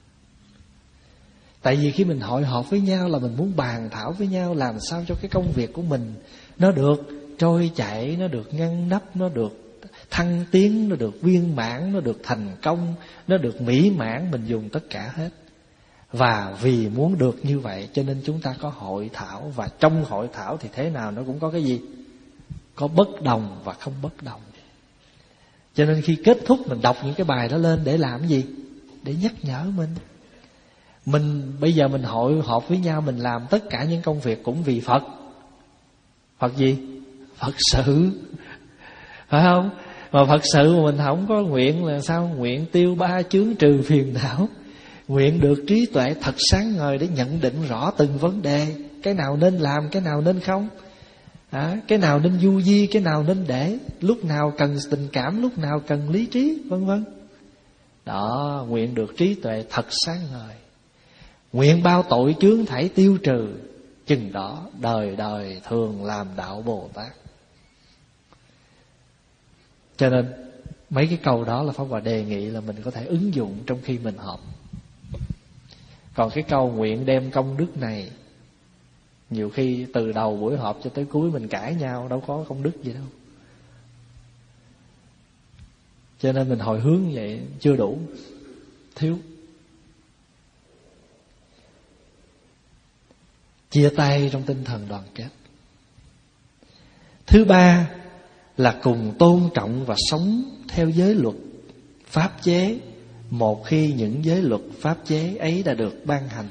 Tại vì khi mình hội họp với nhau là mình muốn bàn thảo với nhau làm sao cho cái công việc của mình nó được trôi chảy, nó được ngăn nắp, nó được thăng tiến, nó được viên mãn, nó được thành công, nó được mỹ mãn. Mình dùng tất cả hết. Và vì muốn được như vậy cho nên chúng ta có hội thảo. Và trong hội thảo thì thế nào nó cũng có cái gì? Có bất đồng và không bất đồng. Cho nên khi kết thúc mình đọc những cái bài đó lên để làm gì? Để nhắc nhở mình. Mình bây giờ mình hội họp với nhau, mình làm tất cả những công việc cũng vì Phật. Phật gì? Phật sự. Phải không? Mà Phật sự mà mình không có nguyện là sao? Nguyện tiêu ba chướng trừ phiền não, nguyện được trí tuệ thật sáng ngời để nhận định rõ từng vấn đề, cái nào nên làm, cái nào nên không, à, cái nào nên du di, cái nào nên để, lúc nào cần tình cảm, lúc nào cần lý trí, vân vân. Đó, nguyện được trí tuệ thật sáng ngời, nguyện bao tội chướng thảy tiêu trừ, chừng đó đời đời thường làm đạo Bồ Tát. Cho nên mấy cái câu đó là Pháp Hòa đề nghị là mình có thể ứng dụng trong khi mình họp. Còn cái câu nguyện đem công đức này, nhiều khi từ đầu buổi họp cho tới cuối mình cãi nhau, đâu có công đức gì đâu. Cho nên mình hồi hướng vậy chưa đủ, thiếu. Chia tay trong tinh thần đoàn kết. Thứ ba là cùng tôn trọng và sống theo giới luật, pháp chế, một khi những giới luật, pháp chế ấy đã được ban hành.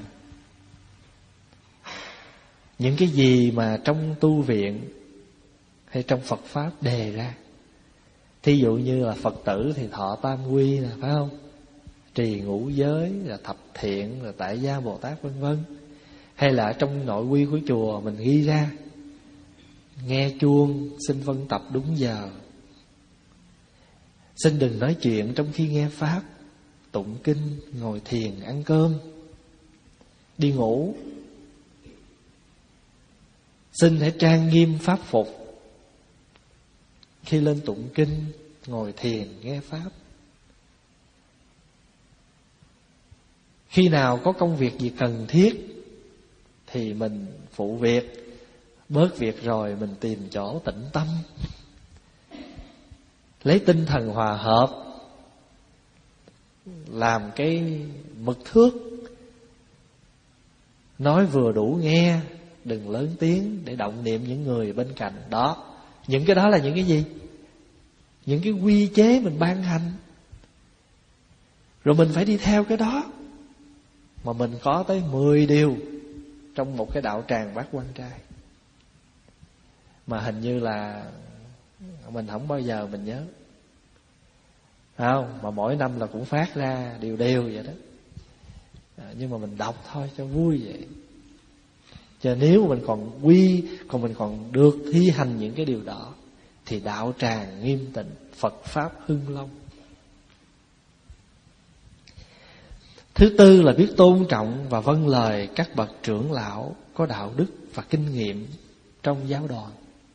Những cái gì mà trong tu viện hay trong Phật Pháp đề ra, thí dụ như là Phật tử thì thọ tam quy nè, phải không? Trì ngũ giới, là thập thiện, là tại gia Bồ Tát, vân vân. Hay là trong nội quy của chùa mình ghi ra: nghe chuông, xin vân tập đúng giờ, xin đừng nói chuyện trong khi nghe Pháp, tụng kinh, ngồi thiền, ăn cơm, đi ngủ. Xin hãy trang nghiêm pháp phục khi lên tụng kinh, ngồi thiền, nghe Pháp. Khi nào có công việc gì cần thiết thì mình phụ việc, bớt việc rồi mình tìm chỗ tĩnh tâm, lấy tinh thần hòa hợp, làm cái mực thước, nói vừa đủ nghe, đừng lớn tiếng để động niệm những người bên cạnh. Đó, những cái đó là những cái gì? Những cái quy chế mình ban hành, rồi mình phải đi theo cái đó. Mà mình có tới mười điều trong một cái đạo tràng Bát Quan Trai, mà hình như là mình không bao giờ mình nhớ. không? Mà mỗi năm là cũng phát ra đều đều vậy đó. À, nhưng mà mình đọc thôi cho vui vậy. Cho nếu mình còn quy, còn mình còn được thi hành những cái điều đó, thì đạo tràng nghiêm tịnh, Phật pháp hưng long. Thứ tư là biết tôn trọng và vâng lời các bậc trưởng lão có đạo đức và kinh nghiệm trong giáo đoàn.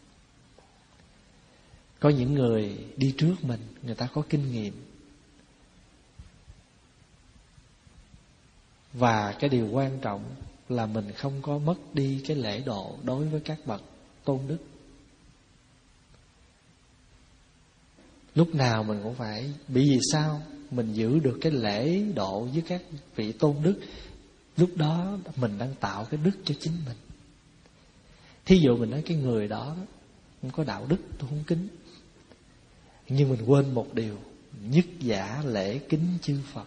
Có những người đi trước mình, người ta có kinh nghiệm. Và cái điều quan trọng là mình không có mất đi cái lễ độ đối với các bậc tôn đức. Lúc nào mình cũng phải, bởi vì sao? Mình giữ được cái lễ độ với các vị tôn đức, lúc đó mình đang tạo cái đức cho chính mình. Thí dụ mình nói cái người đó không có đạo đức, tôi không kính. Nhưng mình quên một điều, nhất giả lễ kính chư Phật.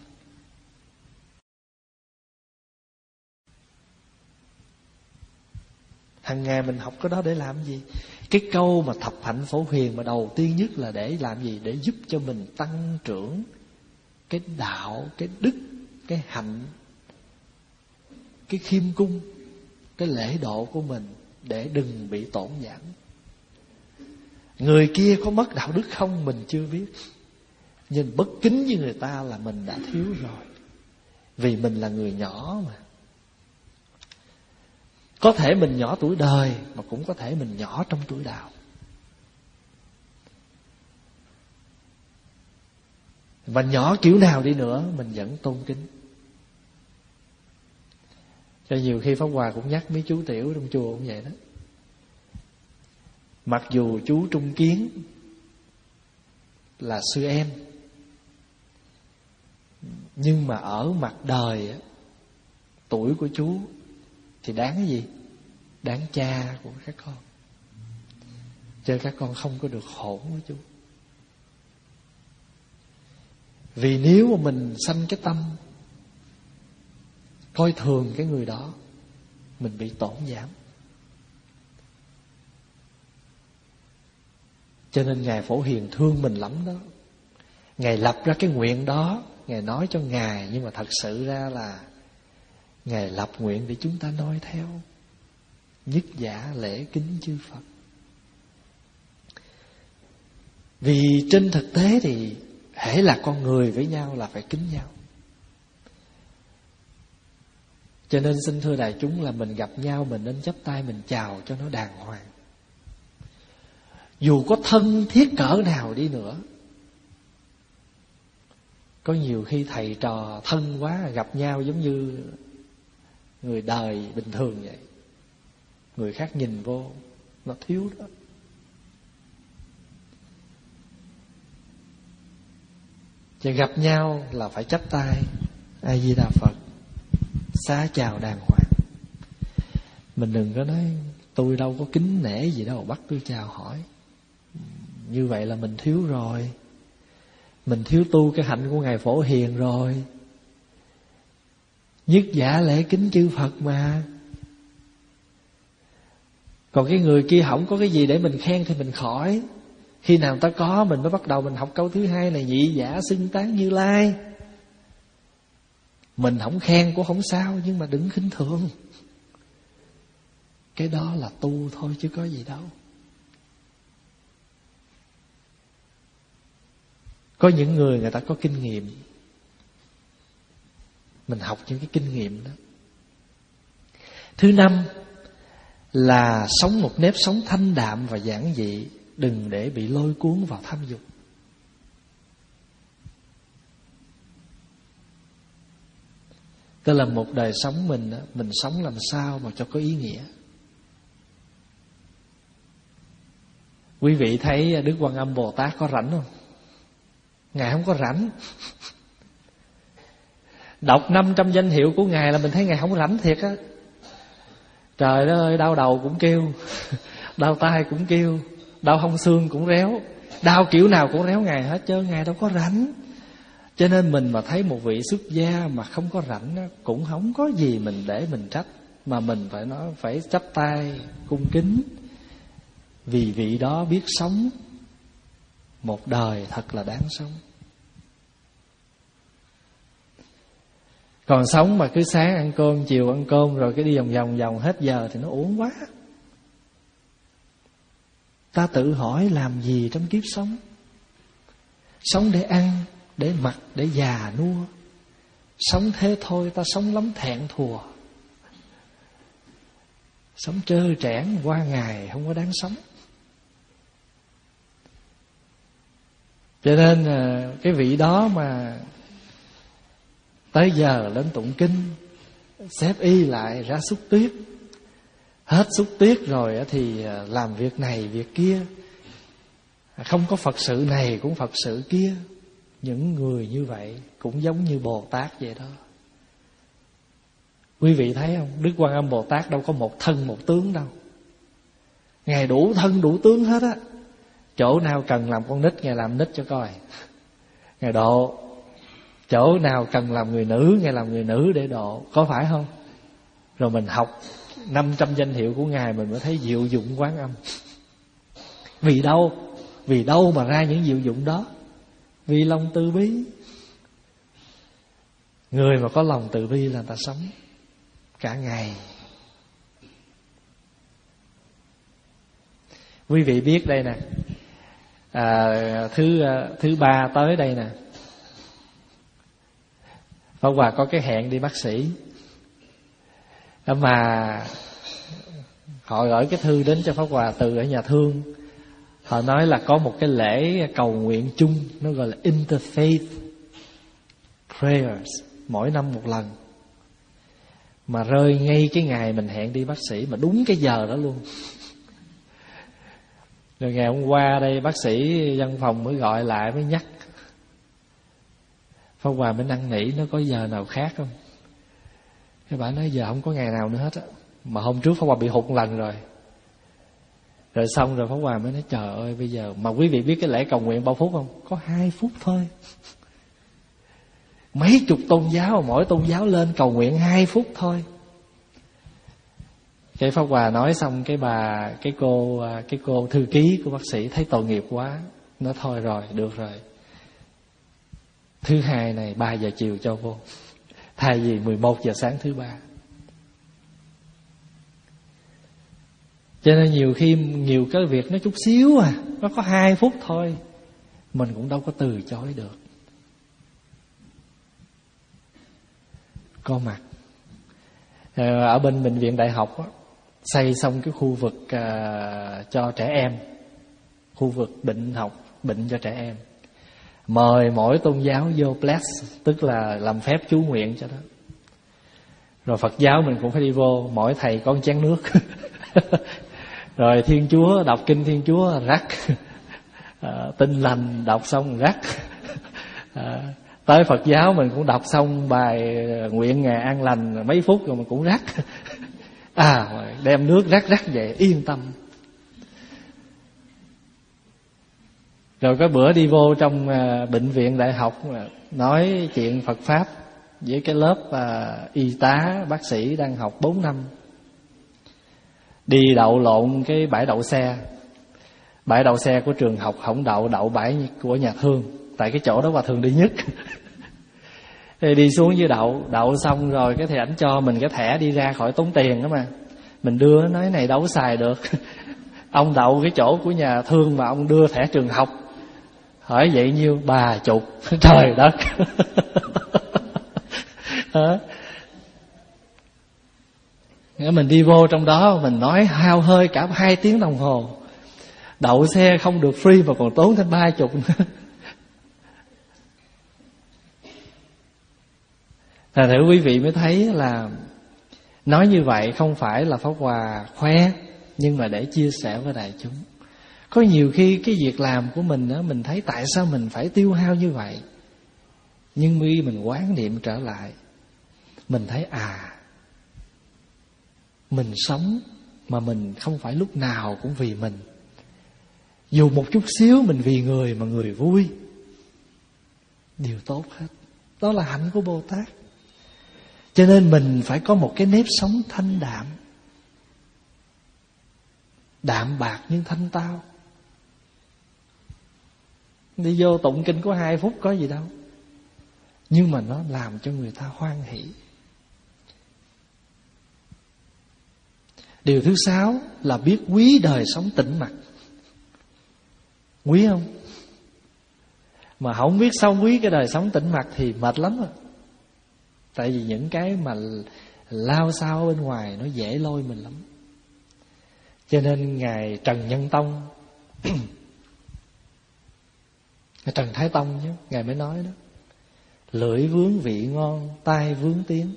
Hằng ngày mình học cái đó để làm gì? Cái câu mà thập hạnh phổ hiền mà đầu tiên nhất là để làm gì? Để giúp cho mình tăng trưởng cái đạo, cái đức, cái hạnh, cái khiêm cung, cái lễ độ của mình, để đừng bị tổn giảm. Người kia có mất đạo đức không mình chưa biết, nhưng bất kính với người ta là mình đã thiếu rồi. Vì mình là người nhỏ mà. Có thể mình nhỏ tuổi đời, mà cũng có thể mình nhỏ trong tuổi đạo. Và nhỏ kiểu nào đi nữa mình vẫn tôn kính. Cho nhiều khi Pháp Hòa cũng nhắc mấy chú tiểu trong chùa cũng vậy đó. Mặc dù chú Trung Kiến là sư em, nhưng mà ở mặt đời, tuổi của chú thì đáng cái gì? Đáng cha của các con. Cho các con không có được hỗn với chú. Vì nếu mà mình sanh cái tâm coi thường cái người đó, mình bị tổn giảm. Cho nên Ngài Phổ Hiền thương mình lắm đó. Ngài lập ra cái nguyện đó, Ngài nói cho Ngài, nhưng mà thật sự ra là Ngài lập nguyện để chúng ta noi theo. Nhất giả lễ kính chư Phật. Vì trên thực tế thì hễ là con người với nhau là phải kính nhau. Cho nên xin thưa đại chúng là mình gặp nhau, mình nên chắp tay mình chào cho nó đàng hoàng. Dù có thân thiết cỡ nào đi nữa. Có nhiều khi thầy trò thân quá, gặp nhau giống như người đời bình thường vậy. Người khác nhìn vô, nó thiếu đó. Chứ gặp nhau là phải chắp tay A Di Đà Phật, xá chào đàng hoàng. Mình đừng có nói tôi đâu có kính nể gì đâu, bắt tôi chào hỏi. Như vậy là mình thiếu rồi. Mình thiếu tu cái hạnh của Ngài Phổ Hiền rồi. Nhất giả lễ kính chư Phật mà. Còn cái người kia không có cái gì để mình khen thì mình khỏi. Khi nào ta có mình mới bắt đầu mình học câu thứ hai là nhị giả xưng tán Như Lai. Mình không khen cũng không sao, nhưng mà đừng khinh thường. Cái đó là tu thôi chứ có gì đâu. Có những người người ta có kinh nghiệm, mình học những cái kinh nghiệm đó. Thứ năm là sống một nếp sống thanh đạm và giản dị, đừng để bị lôi cuốn vào tham dục. Tức là một đời sống mình, mình sống làm sao mà cho có ý nghĩa. Quý vị thấy Đức Quan Âm Bồ Tát có rảnh không? Ngài không có rảnh. Đọc năm trăm danh hiệu của Ngài là mình thấy Ngài không rảnh thiệt á. Trời đất ơi, đau đầu cũng kêu, đau tai cũng kêu, đau hông xương cũng réo, đau kiểu nào cũng réo Ngài hết chứ. Ngài đâu có rảnh. Cho nên mình mà thấy một vị xuất gia mà không có rảnh á, cũng không có gì mình để mình trách, mà mình phải nói phải chắp tay cung kính. Vì vị đó biết sống một đời thật là đáng sống. Còn sống mà cứ sáng ăn cơm, chiều ăn cơm, rồi cái đi vòng vòng vòng hết giờ thì nó uổng quá. Ta tự hỏi làm gì trong kiếp sống? Sống để ăn, để mặc, để già nua. Sống thế thôi, ta sống lắm thẹn thùa. Sống trơ trẽn qua ngày không có đáng sống. Cho nên cái vị đó mà tới giờ lên tụng kinh, xếp y lại ra xúc tuyết. Hết xúc tuyết rồi thì làm việc này việc kia. Không có Phật sự này cũng Phật sự kia. Những người như vậy cũng giống như Bồ Tát vậy đó. Quý vị thấy không? Đức Quan Âm Bồ Tát đâu có một thân một tướng đâu. Ngài đủ thân đủ tướng hết á. Chỗ nào cần làm con nít, Ngài làm nít cho coi, Ngài độ. Chỗ nào cần làm người nữ, Ngài làm người nữ để độ. Có phải không? Rồi mình học năm trăm danh hiệu của Ngài, mình mới thấy diệu dụng Quán Âm. Vì đâu? Vì đâu mà ra những diệu dụng đó? Vì lòng từ bi. Người mà có lòng từ bi là người ta sống cả ngày. Quý vị biết đây nè, à, thứ thứ ba tới đây nè, Pháp Hòa có cái hẹn đi bác sĩ. Mà họ gửi cái thư đến cho Pháp Hòa từ ở nhà thương. Họ nói là có một cái lễ cầu nguyện chung, nó gọi là Interfaith Prayers, mỗi năm một lần. Mà rơi ngay cái ngày mình hẹn đi bác sĩ, mà đúng cái giờ đó luôn. Rồi ngày hôm qua đây bác sĩ văn phòng mới gọi lại, mới nhắc. Pháp Hòa mới năn nỉ nó có giờ nào khác không. Cái bà nói giờ không có ngày nào nữa hết á. Mà hôm trước Pháp Hòa bị hụt một lần rồi. Rồi xong rồi Pháp Hòa mới nói trời ơi bây giờ. Mà quý vị biết cái lễ cầu nguyện bao phút không? Có hai phút thôi. Mấy chục tôn giáo, mỗi tôn giáo lên cầu nguyện hai phút thôi. Cái Pháp Hòa nói xong, cái bà, cái cô, cái cô thư ký của bác sĩ thấy tội nghiệp quá, nói thôi rồi, được rồi. Thứ hai này ba giờ chiều cho vô, thay vì mười một giờ sáng thứ ba. Cho nên nhiều khi nhiều cái việc nó chút xíu à, nó có hai phút thôi, mình cũng đâu có từ chối được. Có mặt ở bên bệnh viện đại học á, xây xong cái khu vực uh, cho trẻ em, khu vực bệnh học, bệnh cho trẻ em. Mời mỗi tôn giáo vô bless, tức là làm phép chú nguyện cho đó. Rồi Phật giáo mình cũng phải đi vô, mỗi thầy có một chén nước. Rồi Thiên Chúa đọc kinh Thiên Chúa rắc, à, Tin Lành đọc xong rắc. À, tới Phật giáo mình cũng đọc xong bài nguyện ngày an lành mấy phút rồi mình cũng rắc. À, đem nước rắc rắc vậy yên tâm. Rồi cái bữa đi vô trong uh, bệnh viện đại học nói chuyện Phật Pháp với cái lớp uh, y tá bác sĩ đang học bốn năm. Đi đậu lộn cái bãi đậu xe. Bãi đậu xe của trường học không đậu, đậu bãi của nhà thương. Tại cái chỗ đó Hòa thường đi nhất. Thì đi xuống dưới đậu, đậu xong rồi cái thì ảnh cho mình cái thẻ đi ra khỏi tốn tiền đó mà. Mình đưa nói này đâu có xài được. Ông đậu cái chỗ của nhà thương mà ông đưa thẻ trường học. Hỏi vậy nhiêu? Ba chục. Trời đất. Mình đi vô trong đó mình nói hao hơi cả hai tiếng đồng hồ. Đậu xe không được free mà còn tốn thêm ba chục nữa. Thành thử quý vị mới thấy là nói như vậy không phải là Pháp Hòa khoe, nhưng mà để chia sẻ với đại chúng. Có nhiều khi cái việc làm của mình đó, mình thấy tại sao mình phải tiêu hao như vậy. Nhưng khi mình quán niệm trở lại, mình thấy à, mình sống mà mình không phải lúc nào cũng vì mình. Dù một chút xíu mình vì người mà người vui, điều tốt hết. Đó là hạnh của Bồ Tát. Cho nên mình phải có một cái nếp sống thanh đạm, đạm bạc nhưng thanh tao. Đi vô tụng kinh có hai phút có gì đâu. nhưng mà nó làm cho người ta hoan hỷ. Điều thứ sáu là biết quý đời sống tĩnh mặc. Quý không? Mà không biết sống quý cái đời sống tĩnh mặc thì mệt lắm rồi. Tại vì những cái mà lao sao bên ngoài nó dễ lôi mình lắm. Cho nên Ngài Trần Nhân Tông Ngài Trần Thái Tông chứ, Ngài mới nói đó: lưỡi vướng vị ngon, tai vướng tiếng,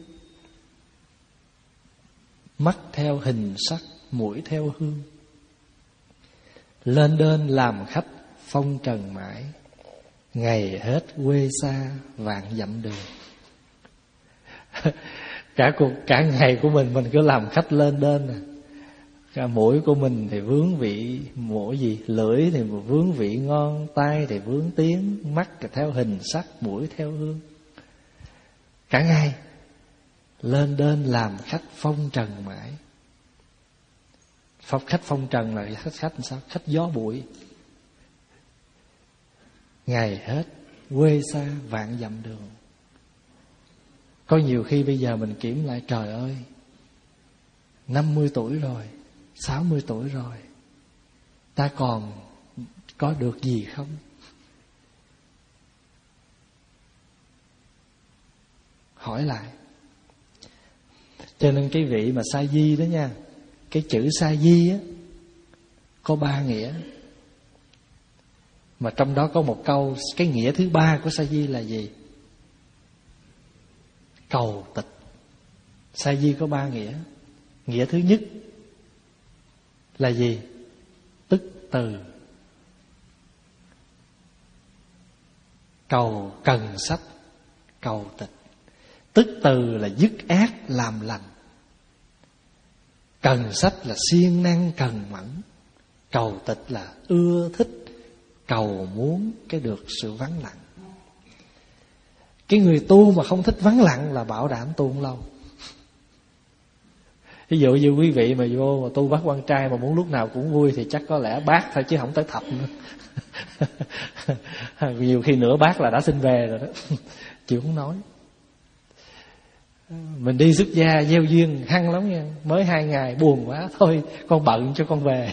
mắt theo hình sắc, mũi theo hương, lên đên làm khách phong trần mãi, ngày hết quê xa vạn dặm đường. Cả cuộc cả ngày của mình mình cứ làm khách lên đên nè. Cả mũi của mình thì vướng vị mũi gì, lưỡi thì vướng vị ngon, tai thì vướng tiếng, mắt thì theo hình sắc, mũi theo hương. Cả ngày lên đên làm khách phong trần mãi. Phong khách phong trần là khách khách làm sao? Khách gió bụi. Ngày hết quê xa vạn dặm đường. Có nhiều khi bây giờ mình kiểm lại, trời ơi, năm mươi tuổi rồi, sáu mươi tuổi rồi, ta còn có được gì không? Hỏi lại. Cho nên cái vị mà sa di đó nha, cái chữ sa di á có ba nghĩa. Mà trong đó có một câu, cái nghĩa thứ ba của sa di là gì? Cầu tịch. Sa di có ba nghĩa. Nghĩa thứ nhất là gì? Tức từ. Cầu cần sách, cầu tịch. Tức từ là dứt ác làm lành. Cần sách là siêng năng cần mẫn. Cầu tịch là ưa thích, cầu muốn cái được sự vắng lặng. Cái người tu mà không thích vắng lặng là bảo đảm tu không lâu. Ví dụ như quý vị mà vô mà tu bác quan trai mà muốn lúc nào cũng vui thì chắc có lẽ bác thôi chứ không tới thập nữa. Nhiều khi nửa bác là đã xin về rồi đó. Chịu không nói. Mình đi xuất gia gieo duyên hăng lắm nha. Mới hai ngày buồn quá, thôi con bận cho con về.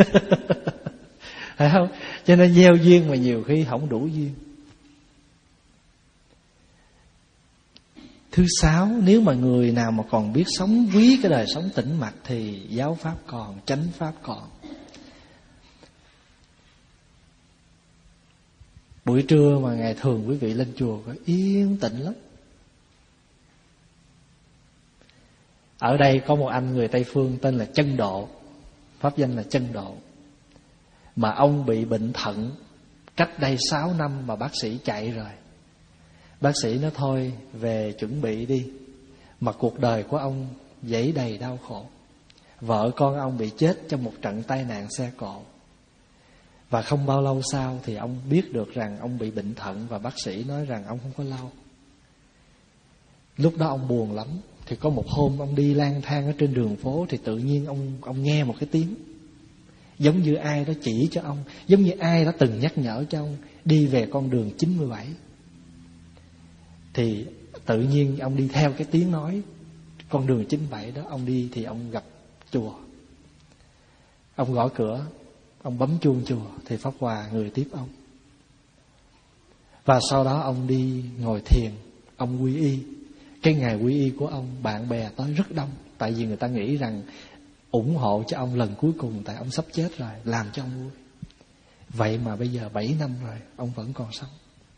Phải không? Cho nên gieo duyên mà nhiều khi không đủ duyên. Thứ sáu, nếu mà người nào mà còn biết sống quý cái đời sống tĩnh mặc thì giáo pháp còn, chánh pháp còn. Buổi trưa mà ngày thường quý vị lên chùa có yên tĩnh lắm. Ở đây có một anh người Tây Phương tên là Chân Độ, pháp danh là Chân Độ. Mà ông bị bệnh thận cách đây sáu năm mà bác sĩ chạy rồi. Bác sĩ nói thôi về chuẩn bị đi. Mà cuộc đời của ông dẫy đầy đau khổ. Vợ con ông bị chết trong một trận tai nạn xe cộ. Và không bao lâu sau thì ông biết được rằng ông bị bệnh thận. Và bác sĩ nói rằng ông không có lâu. Lúc đó ông buồn lắm. Thì có một hôm ông đi lang thang ở trên đường phố. Thì tự nhiên ông, ông nghe một cái tiếng, giống như ai đó chỉ cho ông, giống như ai đó từng nhắc nhở cho ông đi về con đường chín mươi bảy. Thì tự nhiên ông đi theo cái tiếng nói con đường chín mươi bảy đó. Ông đi thì ông gặp chùa. Ông gõ cửa, ông bấm chuông chùa. Thì Pháp Hòa người tiếp ông. Và sau đó ông đi ngồi thiền. Ông quy y. Cái ngày quy y của ông, bạn bè tới rất đông. Tại vì người ta nghĩ rằng ủng hộ cho ông lần cuối cùng. Tại ông sắp chết rồi, làm cho ông vui. Vậy mà bây giờ bảy năm rồi ông vẫn còn sống.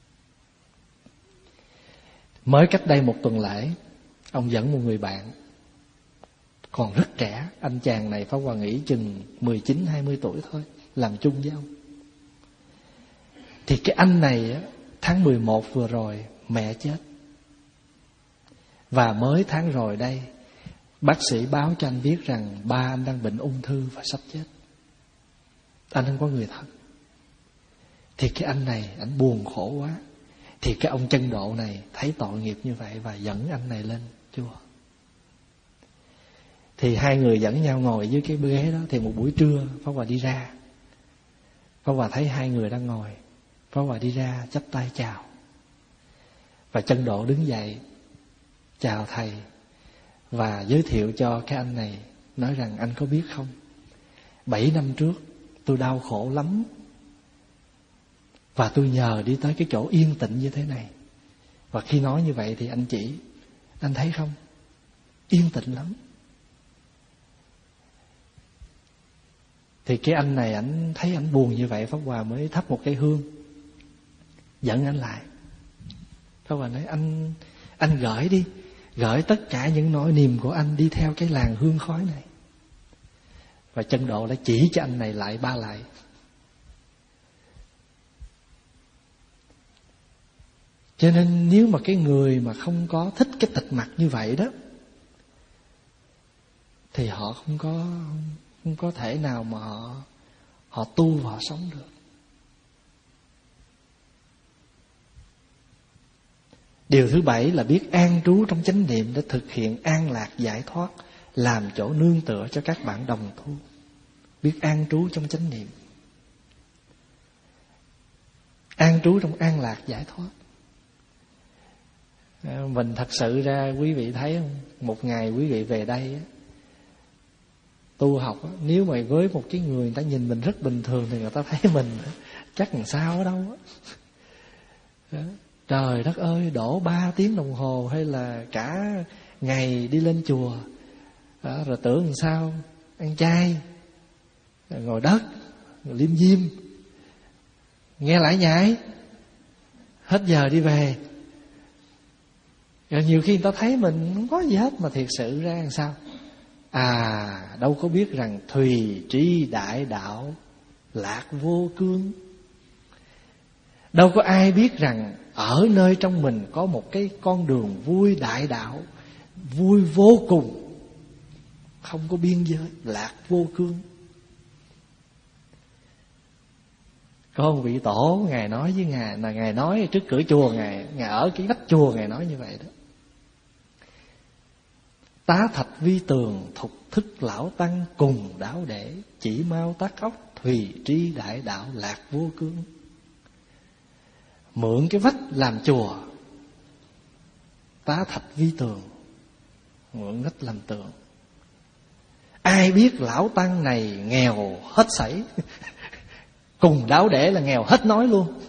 Mới cách đây một tuần lễ, ông dẫn một người bạn còn rất trẻ. Anh chàng này Pháp Hòa nghĩ chừng mười chín hai mươi tuổi thôi, làm chung với ông. Thì cái anh này tháng mười một vừa rồi mẹ chết. Và mới tháng rồi đây bác sĩ báo cho anh biết rằng ba anh đang bệnh ung thư và sắp chết. Anh không có người thân. Thì cái anh này anh buồn khổ quá. Thì cái ông Chân Độ này thấy tội nghiệp như vậy và dẫn anh này lên chùa. Thì hai người dẫn nhau ngồi dưới cái ghế đó. Thì một buổi trưa Pháp Hòa đi ra. Pháp Hòa thấy hai người đang ngồi. Pháp Hòa đi ra chắp tay chào. Và Chân Độ đứng dậy chào thầy và giới thiệu cho cái anh này, nói rằng anh có biết không, bảy năm trước tôi đau khổ lắm, và tôi nhờ đi tới cái chỗ yên tĩnh như thế này. Và khi nói như vậy thì anh chỉ, anh thấy không, yên tĩnh lắm. Thì cái anh này anh thấy anh buồn như vậy, Pháp Hòa mới thắp một cây hương dẫn anh lại. Pháp Hòa nói anh anh gửi đi, gửi tất cả những nỗi niềm của anh đi theo cái làn hương khói này. Và Chân Độ đã chỉ cho anh này lại ba lại. Cho nên nếu mà cái người mà không có thích cái tịch mặc như vậy đó, thì họ không có không có thể nào mà họ họ tu và họ sống được. Điều thứ bảy là biết an trú trong chánh niệm để thực hiện an lạc giải thoát, làm chỗ nương tựa cho các bạn đồng tu. Biết an trú trong chánh niệm, an trú trong an lạc giải thoát. Mình thật sự ra quý vị thấy không, một ngày quý vị về đây á, tu học á, nếu mà với một cái người người ta nhìn mình rất bình thường thì người ta thấy mình chắc làm sao ở đâu á. Trời đất ơi, đổ ba tiếng đồng hồ hay là cả ngày đi lên chùa, đó, rồi tưởng làm sao ăn chay, ngồi đất, liêm diêm, nghe lại nhảy, hết giờ đi về. Rồi nhiều khi người ta thấy mình không có gì hết, mà thiệt sự ra làm sao? À, đâu có biết rằng thùy tri đại đạo lạc vô cương. Đâu có ai biết rằng ở nơi trong mình có một cái con đường vui đại đạo, vui vô cùng, không có biên giới, lạc vô cương. Có một vị tổ Ngài nói với Ngài, là Ngài nói trước cửa chùa, Ngài, Ngài ở cái vách chùa, Ngài nói như vậy đó: tá thạch vi tường, thục thức lão tăng, cùng đáo để, chỉ mau tắt óc, thùy tri đại đạo lạc vô cương. Mượn cái vách làm chùa, tá thạch vi tường, mượn vách làm tường. Ai biết lão tăng này nghèo hết sảy, cùng đáo để là nghèo hết nói luôn.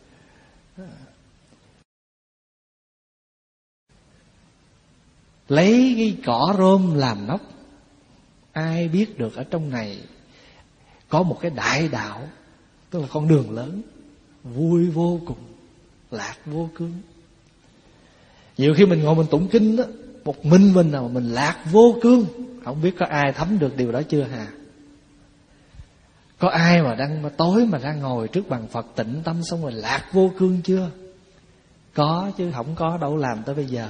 Lấy cái cỏ rơm làm nóc, ai biết được ở trong này có một cái đại đạo, tức là con đường lớn, vui vô cùng, lạc vô cương. Nhiều khi mình ngồi mình tụng kinh đó, một mình mình nào mình lạc vô cương. Không biết có ai thấm được điều đó chưa hả? Có ai mà đang mà tối mà ra ngồi trước bàn Phật tĩnh tâm xong rồi lạc vô cương chưa? Có chứ, không có đâu làm tới bây giờ.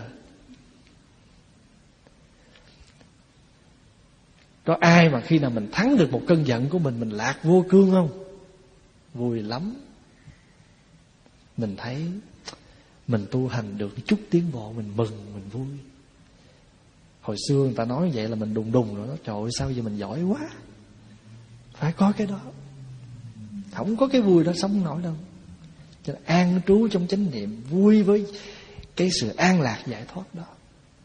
Có ai mà khi nào mình thắng được một cơn giận của mình, mình lạc vô cương không? Vui lắm. Mình thấy mình tu hành được chút tiến bộ, mình mừng, mình vui. Hồi xưa người ta nói vậy là mình đùng đùng rồi đó. Trời ơi, sao giờ mình giỏi quá. Phải có cái đó. Không có cái vui đó sống nổi đâu. Cho nên an trú trong chánh niệm, vui với cái sự an lạc giải thoát đó.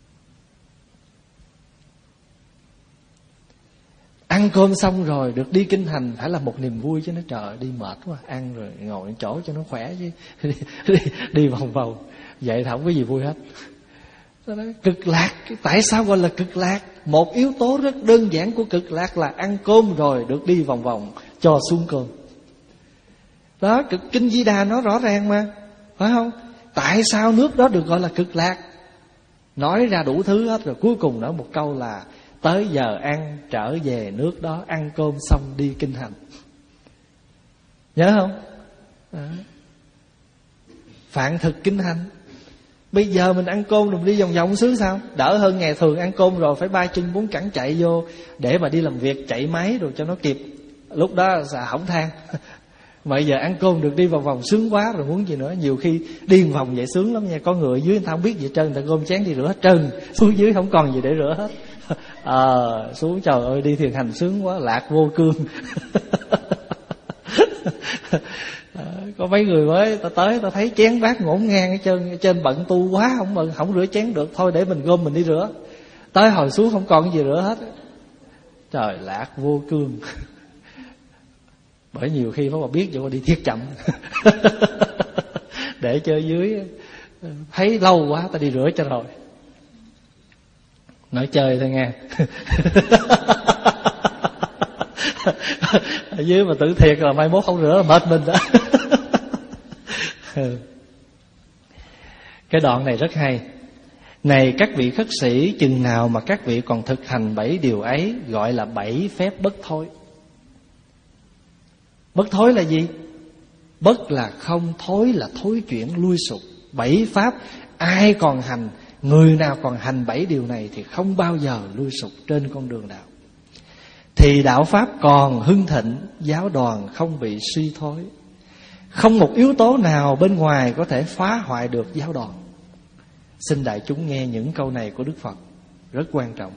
Ăn cơm xong rồi được đi kinh hành phải là một niềm vui chứ. Nó trời đi mệt quá, ăn rồi ngồi chỗ cho nó khỏe chứ. đi, đi, đi vòng vòng vậy thì không có gì vui hết. Cực lạc, tại sao gọi là cực lạc? Một yếu tố rất đơn giản của cực lạc là ăn cơm rồi được đi vòng vòng cho xuống cơm. Đó, cực kinh Di Đà nó rõ ràng mà, phải không? Tại sao nước đó được gọi là cực lạc? Nói ra đủ thứ hết rồi, cuối cùng nói một câu là tới giờ ăn trở về nước đó, ăn cơm xong đi kinh hành. Nhớ không? Đó. Phạn thực kinh hành. Bây giờ mình ăn cơm rồi đi vòng vòng sướng sao? Đỡ hơn ngày thường ăn cơm rồi phải ba chân bốn cẳng chạy vô để mà đi làm việc, chạy máy rồi cho nó kịp. Lúc đó là hỏng than. Mà bây giờ ăn cơm được đi vòng vòng sướng quá rồi, muốn gì nữa. Nhiều khi đi vòng vậy sướng lắm nha. Có người dưới người ta không biết gì trơn, người ta gom chén đi rửa hết trơn, xuống dưới không còn gì để rửa hết. Ờ à, xuống trời ơi đi thiền hành sướng quá, lạc vô cương. Có mấy người mới ta tới, ta thấy chén bát ngổn ngang ở trên, ở trên bận tu quá, không bận, không rửa chén được, thôi để mình gom mình đi rửa. Tới hồi xuống không còn gì rửa hết. Trời, lạc vô cương. Bởi nhiều khi Pháp Hòa biết vô đi thiết chậm. Để cho dưới thấy lâu quá ta đi rửa cho rồi. Nói chơi thôi nghe. Ở dưới mà tự thiệt là mai mốt không rửa là mệt mình đó. Cái đoạn này rất hay. Này các vị khất sĩ, chừng nào mà các vị còn thực hành bảy điều ấy, gọi là bảy phép bất thối. Bất thối là gì? Bất là không, thối là thối chuyển lui sụp. Bảy pháp ai còn hành, người nào còn hành bảy điều này thì không bao giờ lui sụp trên con đường đạo. Thì đạo pháp còn hưng thịnh, giáo đoàn không bị suy thối. Không một yếu tố nào bên ngoài có thể phá hoại được giáo đoàn. Xin đại chúng nghe những câu này của Đức Phật, rất quan trọng.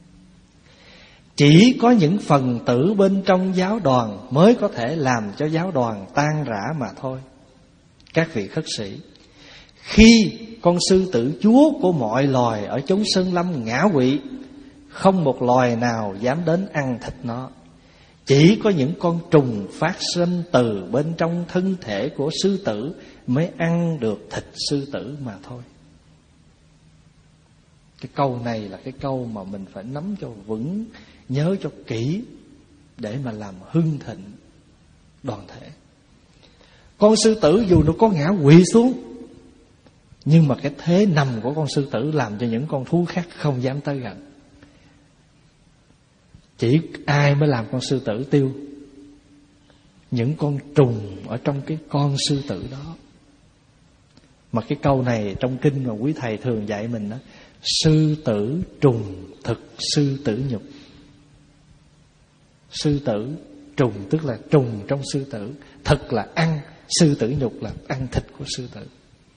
Chỉ có những phần tử bên trong giáo đoàn mới có thể làm cho giáo đoàn tan rã mà thôi. Các vị khất sĩ, khi con sư tử chúa của mọi loài ở chốn sơn lâm ngã quỵ, không một loài nào dám đến ăn thịt nó. Chỉ có những con trùng phát sinh từ bên trong thân thể của sư tử mới ăn được thịt sư tử mà thôi. Cái câu này là cái câu mà mình phải nắm cho vững, nhớ cho kỹ để mà làm hưng thịnh đoàn thể. Con sư tử dù nó có ngã quỵ xuống, nhưng mà cái thế nằm của con sư tử làm cho những con thú khác không dám tới gần. Chỉ ai mới làm con sư tử tiêu? Những con trùng ở trong cái con sư tử đó. Mà cái câu này trong kinh mà quý thầy thường dạy mình đó, sư tử trùng thực sư tử nhục. Sư tử trùng tức là trùng trong sư tử, thực là ăn, sư tử nhục là ăn thịt của sư tử.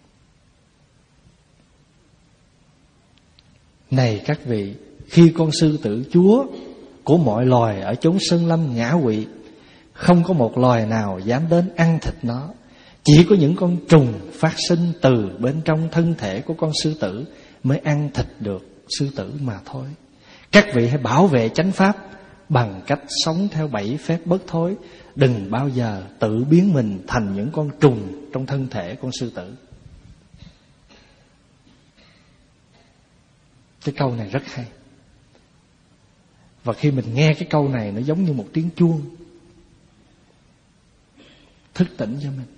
Này các vị, khi con sư tử chúa của mọi loài ở chốn sơn lâm ngã quỵ, không có một loài nào dám đến ăn thịt nó. Chỉ có những con trùng phát sinh từ bên trong thân thể của con sư tử mới ăn thịt được sư tử mà thôi. Các vị hãy bảo vệ chánh pháp bằng cách sống theo bảy phép bất thối. Đừng bao giờ tự biến mình thành những con trùng trong thân thể con sư tử. Cái câu này rất hay. Và khi mình nghe cái câu này, nó giống như một tiếng chuông thức tỉnh cho mình.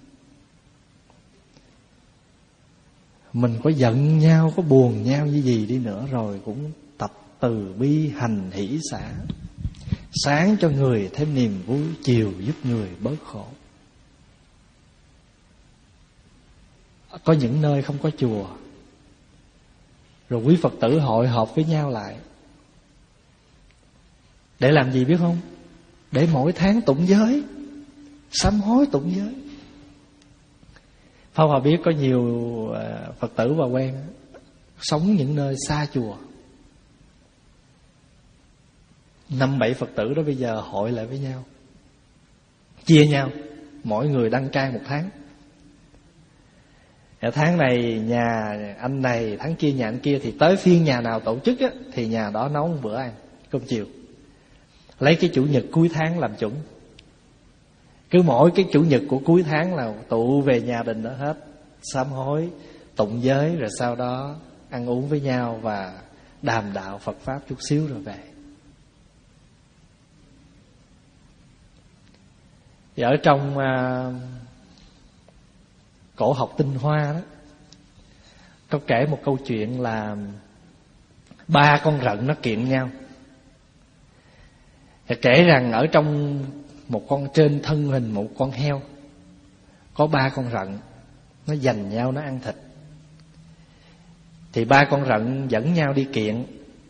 Mình có giận nhau, có buồn nhau như gì đi nữa, rồi cũng tập từ bi hành hỷ xả. Sáng cho người thêm niềm vui, chiều giúp người bớt khổ. Có những nơi không có chùa, rồi quý Phật tử hội họp với nhau lại. Để làm gì biết không? Để mỗi tháng tụng giới, sám hối tụng giới. Pháp Hòa biết có nhiều Phật tử và quen sống những nơi xa chùa. Năm bảy Phật tử đó bây giờ hội lại với nhau, chia nhau, mỗi người đăng cai một tháng. Tháng này nhà anh này, tháng kia nhà anh kia, thì tới phiên nhà nào tổ chức á, thì nhà đó nấu một bữa ăn cơm chiều. Lấy cái chủ nhật cuối tháng làm chuẩn. Cứ mỗi cái chủ nhật của cuối tháng là tụ về nhà đình đó hết, sám hối, tụng giới, rồi sau đó ăn uống với nhau và đàm đạo Phật Pháp chút xíu rồi về. Và ở trong uh, cổ học tinh hoa đó, có kể một câu chuyện là ba con rận nó kiện nhau. Và kể rằng ở trong một con, trên thân hình một con heo có ba con rận, nó giành nhau nó ăn thịt. Thì ba con rận dẫn nhau đi kiện.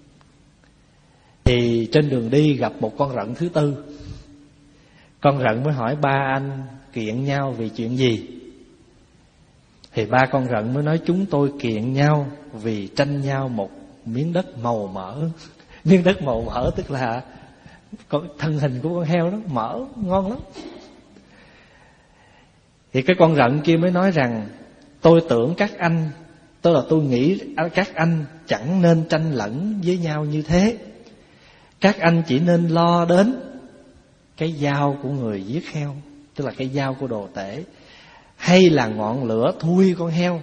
Thì trên đường đi gặp một con rận thứ tư. Con rận mới hỏi ba anh kiện nhau vì chuyện gì? Thì ba con rận mới nói chúng tôi kiện nhau vì tranh nhau một miếng đất màu mỡ. Miếng đất màu mỡ tức là con thân hình của con heo đó mỡ ngon lắm. Thì cái con rận kia mới nói rằng: tôi tưởng các anh, tức là tôi nghĩ các anh chẳng nên tranh lẫn với nhau như thế. Các anh chỉ nên lo đến cái dao của người giết heo, tức là cái dao của đồ tể, hay là ngọn lửa thui con heo.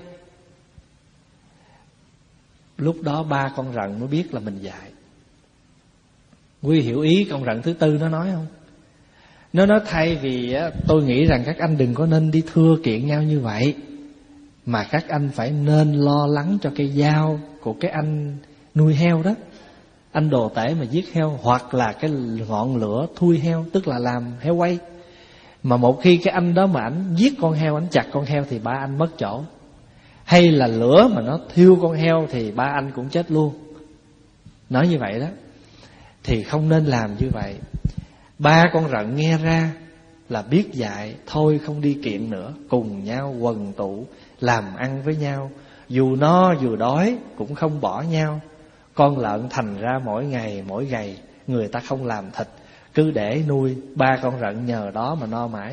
Lúc đó ba con rận mới biết là mình dại. Quý hiểu ý con rận thứ tư nó nói không? Nó nói thay vì tôi nghĩ rằng các anh đừng có nên đi thưa kiện nhau như vậy, mà các anh phải nên lo lắng cho cái dao của cái anh nuôi heo đó, anh đồ tể mà giết heo, hoặc là cái ngọn lửa thui heo, tức là làm heo quay. Mà một khi cái anh đó mà ảnh giết con heo, ảnh chặt con heo thì ba anh mất chỗ. Hay là lửa mà nó thiêu con heo thì ba anh cũng chết luôn. Nói như vậy đó. Thì không nên làm như vậy. Ba con rận nghe ra là biết dạy, thôi không đi kiện nữa, cùng nhau quần tụ làm ăn với nhau, dù no dù đói cũng không bỏ nhau. Con lợn thành ra mỗi ngày mỗi ngày, người ta không làm thịt, cứ để nuôi. Ba con rận nhờ đó mà no mãi.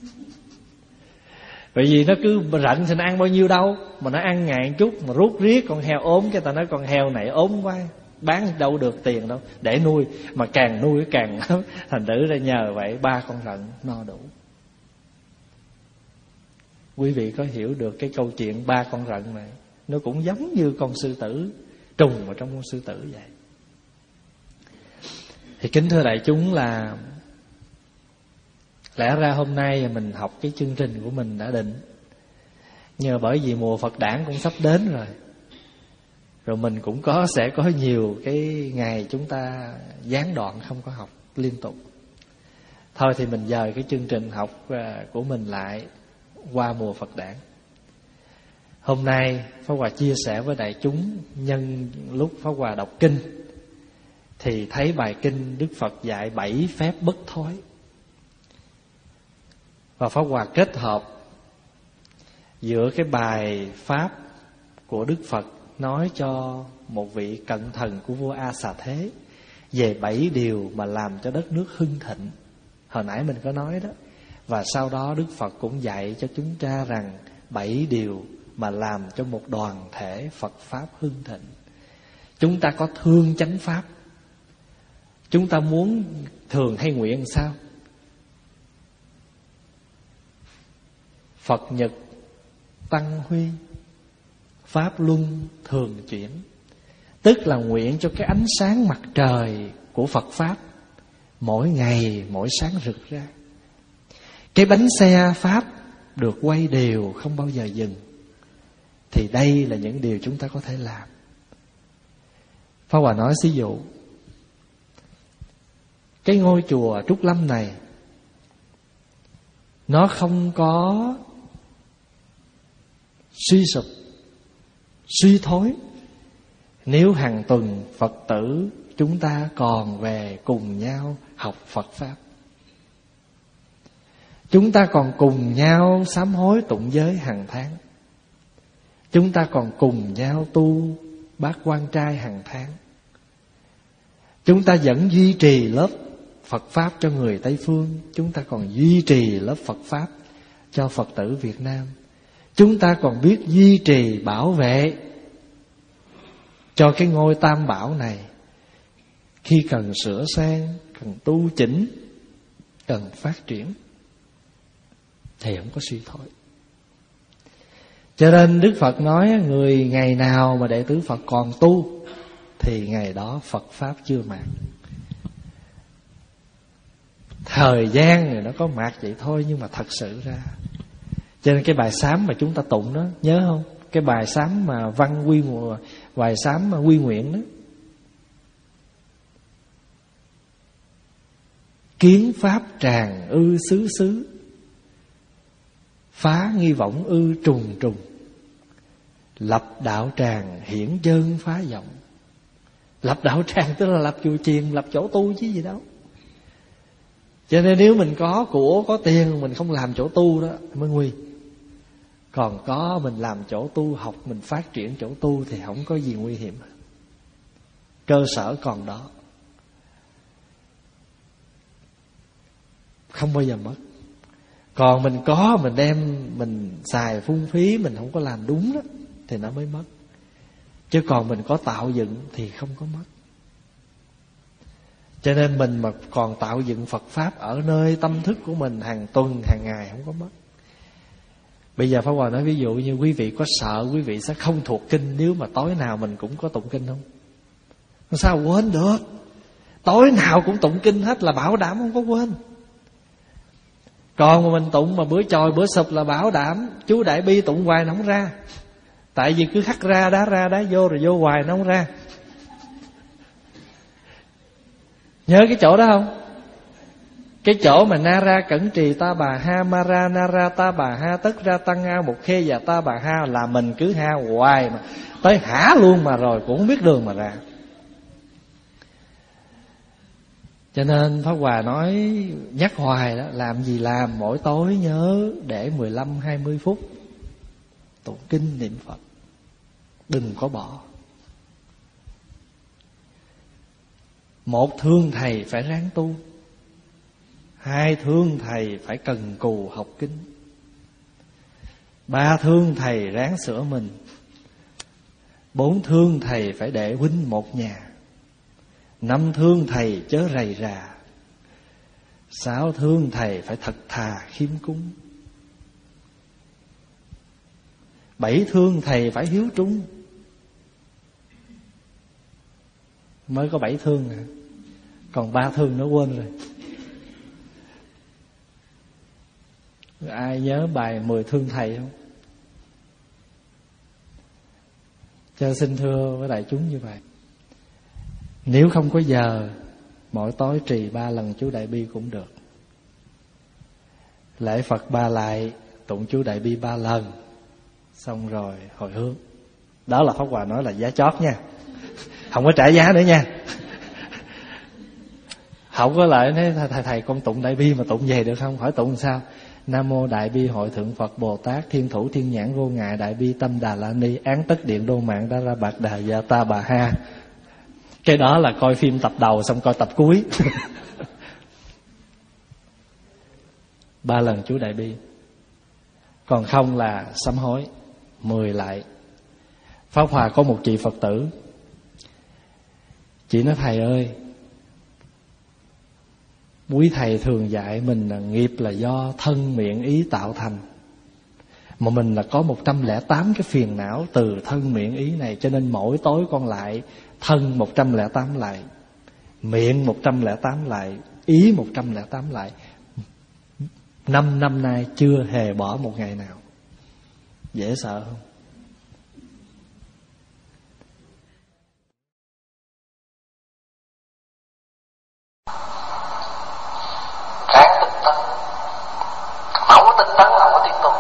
Bởi vì nó cứ rận thì nó ăn bao nhiêu đâu, mà nó ăn ngàn chút, mà rút riết con heo ốm, cái ta nói con heo này ốm quá, bán đâu được tiền đâu, để nuôi. Mà càng nuôi càng thành thử ra nhờ vậy ba con rận no đủ. Quý vị có hiểu được cái câu chuyện ba con rận này? Nó cũng giống như con sư tử, trùng vào trong con sư tử vậy. Thì kính thưa đại chúng, là lẽ ra hôm nay mình học cái chương trình của mình đã định, nhưng mà bởi vì mùa Phật đản cũng sắp đến rồi, rồi mình cũng có sẽ có nhiều cái ngày chúng ta gián đoạn không có học liên tục. Thôi thì mình dời cái chương trình học của mình lại qua mùa Phật đản. Hôm nay Pháp Hòa chia sẻ với đại chúng, nhân lúc Pháp Hòa đọc kinh thì thấy bài kinh Đức Phật dạy bảy phép bất thối. Và Pháp Hòa kết hợp giữa cái bài pháp của Đức Phật nói cho một vị cận thần của vua A Xà Thế về bảy điều mà làm cho đất nước hưng thịnh, hồi nãy mình có nói đó. Và sau đó Đức Phật cũng dạy cho chúng ta rằng bảy điều mà làm cho một đoàn thể Phật Pháp hưng thịnh. Chúng ta có thương chánh Pháp. Chúng ta muốn thường hay nguyện sao? Phật nhật tăng huy, Pháp luân thường chuyển. Tức là nguyện cho cái ánh sáng mặt trời của Phật Pháp mỗi ngày mỗi sáng rực ra. Cái bánh xe Pháp được quay đều, không bao giờ dừng. Thì đây là những điều chúng ta có thể làm. Pháp Hòa nói ví dụ, cái ngôi chùa Trúc Lâm này nó không có suy sụp, suy thối nếu hàng tuần Phật tử chúng ta còn về cùng nhau học Phật Pháp. Chúng ta còn cùng nhau sám hối tụng giới hàng tháng. Chúng ta còn cùng nhau tu bát quan trai hàng tháng. Chúng ta vẫn duy trì lớp Phật Pháp cho người Tây Phương. Chúng ta còn duy trì lớp Phật Pháp cho Phật tử Việt Nam. Chúng ta còn biết duy trì bảo vệ cho cái ngôi Tam Bảo này. Khi cần sửa sang, cần tu chỉnh, cần phát triển thì không có suy thoái. Cho nên Đức Phật nói, người ngày nào mà đệ tử Phật còn tu thì ngày đó Phật Pháp chưa mạt. Thời gian này nó có mạt vậy thôi, nhưng mà thật sự ra, cho nên cái bài sám mà chúng ta tụng đó, nhớ không? Cái bài sám mà văn quy mùa, bài sám mà quy nguyện đó, kiến pháp tràng ư xứ xứ, phá nghi võng ư trùng trùng, lập đạo tràng hiển chân phá vọng. Lập đạo tràng tức là lập chùa chiền, lập chỗ tu chứ gì đâu. Cho nên nếu mình có của, có tiền, mình không làm chỗ tu đó mới nguy. Còn có mình làm chỗ tu, học, mình phát triển chỗ tu thì không có gì nguy hiểm. Cơ sở còn đó, không bao giờ mất. Còn mình có, mình đem mình xài phung phí, mình không có làm đúng đó, thì nó mới mất. Chứ còn mình có tạo dựng thì không có mất. Cho nên mình mà còn tạo dựng Phật Pháp ở nơi tâm thức của mình hàng tuần, hàng ngày, không có mất. Bây giờ Pháp Hòa nói ví dụ như quý vị có sợ quý vị sẽ không thuộc kinh nếu mà tối nào mình cũng có tụng kinh không? Sao quên được? Tối nào cũng tụng kinh hết là bảo đảm không có quên. Còn mà mình tụng mà bữa chòi bữa sụp là bảo đảm chú Đại Bi tụng hoài nó không ra. Tại vì cứ khắc ra đá ra đá vô rồi vô hoài nó không ra. Nhớ cái chỗ đó không? Cái chỗ mà na ra cẩn trì ta bà ha, ma ra na ra ta bà ha, tất ra tăng ao một khê và ta bà ha, là mình cứ ha hoài mà tới hả luôn mà rồi cũng không biết đường mà ra. Cho nên Pháp Hòa nói nhắc hoài đó, làm gì làm, mỗi tối nhớ để mười lăm hai mươi phút tụng kinh niệm Phật, đừng có bỏ. Một thương thầy phải ráng tu, hai thương thầy phải cần cù học kinh, ba thương thầy ráng sửa mình, bốn thương thầy phải để huynh một nhà, năm thương thầy chớ rầy rà, sáu thương thầy phải thật thà khiêm cung, bảy thương thầy phải hiếu trung. Mới có bảy thương à, còn ba thương nó quên rồi. Ai nhớ bài mười thương thầy không? Cho xin thưa với đại chúng như vậy. Nếu không có giờ, mỗi tối trì ba lần chú Đại Bi cũng được. Lễ Phật ba lại, tụng chú Đại Bi ba lần, xong rồi hồi hướng. Đó là Pháp Hòa nói là giá chót nha, không có trả giá nữa nha. Không có lại nói thầy, thầy con tụng Đại Bi mà tụng về được không? Hỏi tụng sao? Nam mô Đại Bi Hội Thượng Phật Bồ Tát, Thiên Thủ Thiên Nhãn Vô Ngại, Đại Bi Tâm Đà La Ni, Án Tất Điện Đô Mạng Đa Ra Bạc Đà Dạ Ta Bà Ha. Cái đó là coi phim tập đầu xong coi tập cuối. Ba lần chú Đại Bi. Còn không là sám hối mười lại. Pháp Hòa có một chị Phật tử, chị nói thầy ơi, quý thầy thường dạy mình là nghiệp là do thân miệng ý tạo thành, mà mình là có một trăm lẻ tám cái phiền não từ thân miệng ý này, cho nên mỗi tối con lại thân một trăm lẻ tám lại, miệng một trăm lẻ tám lại, ý một trăm lẻ tám lại. Năm năm nay chưa hề bỏ một ngày nào. Dễ sợ không? Ráng tinh tấn, không có tinh tấn không có tiến tu.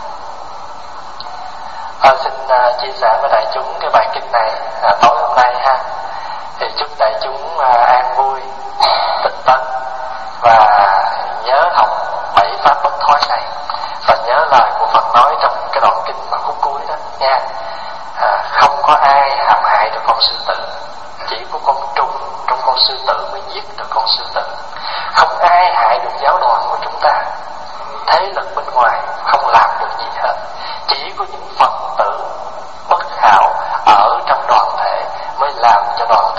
À, xin uh, chia sẻ với đại chúng cái bài kinh này à, tối hôm nay ha. Thì chúc đại chúng uh, an vui, tinh tấn và nhớ học bảy pháp bất thoái này, và nhớ lời của Phật nói trong cái đoạn kinh mà khúc cuối đó nha. À, không có ai hãm hại được con sư tử, chỉ có con trùng trong con sư tử mới giết được con sư tử. Không ai hại được giáo đoàn của chúng ta, thế lực bên ngoài không làm được gì hết. Chỉ có những Phật tử bất hảo ở trong đoàn thể mới làm cho đoàn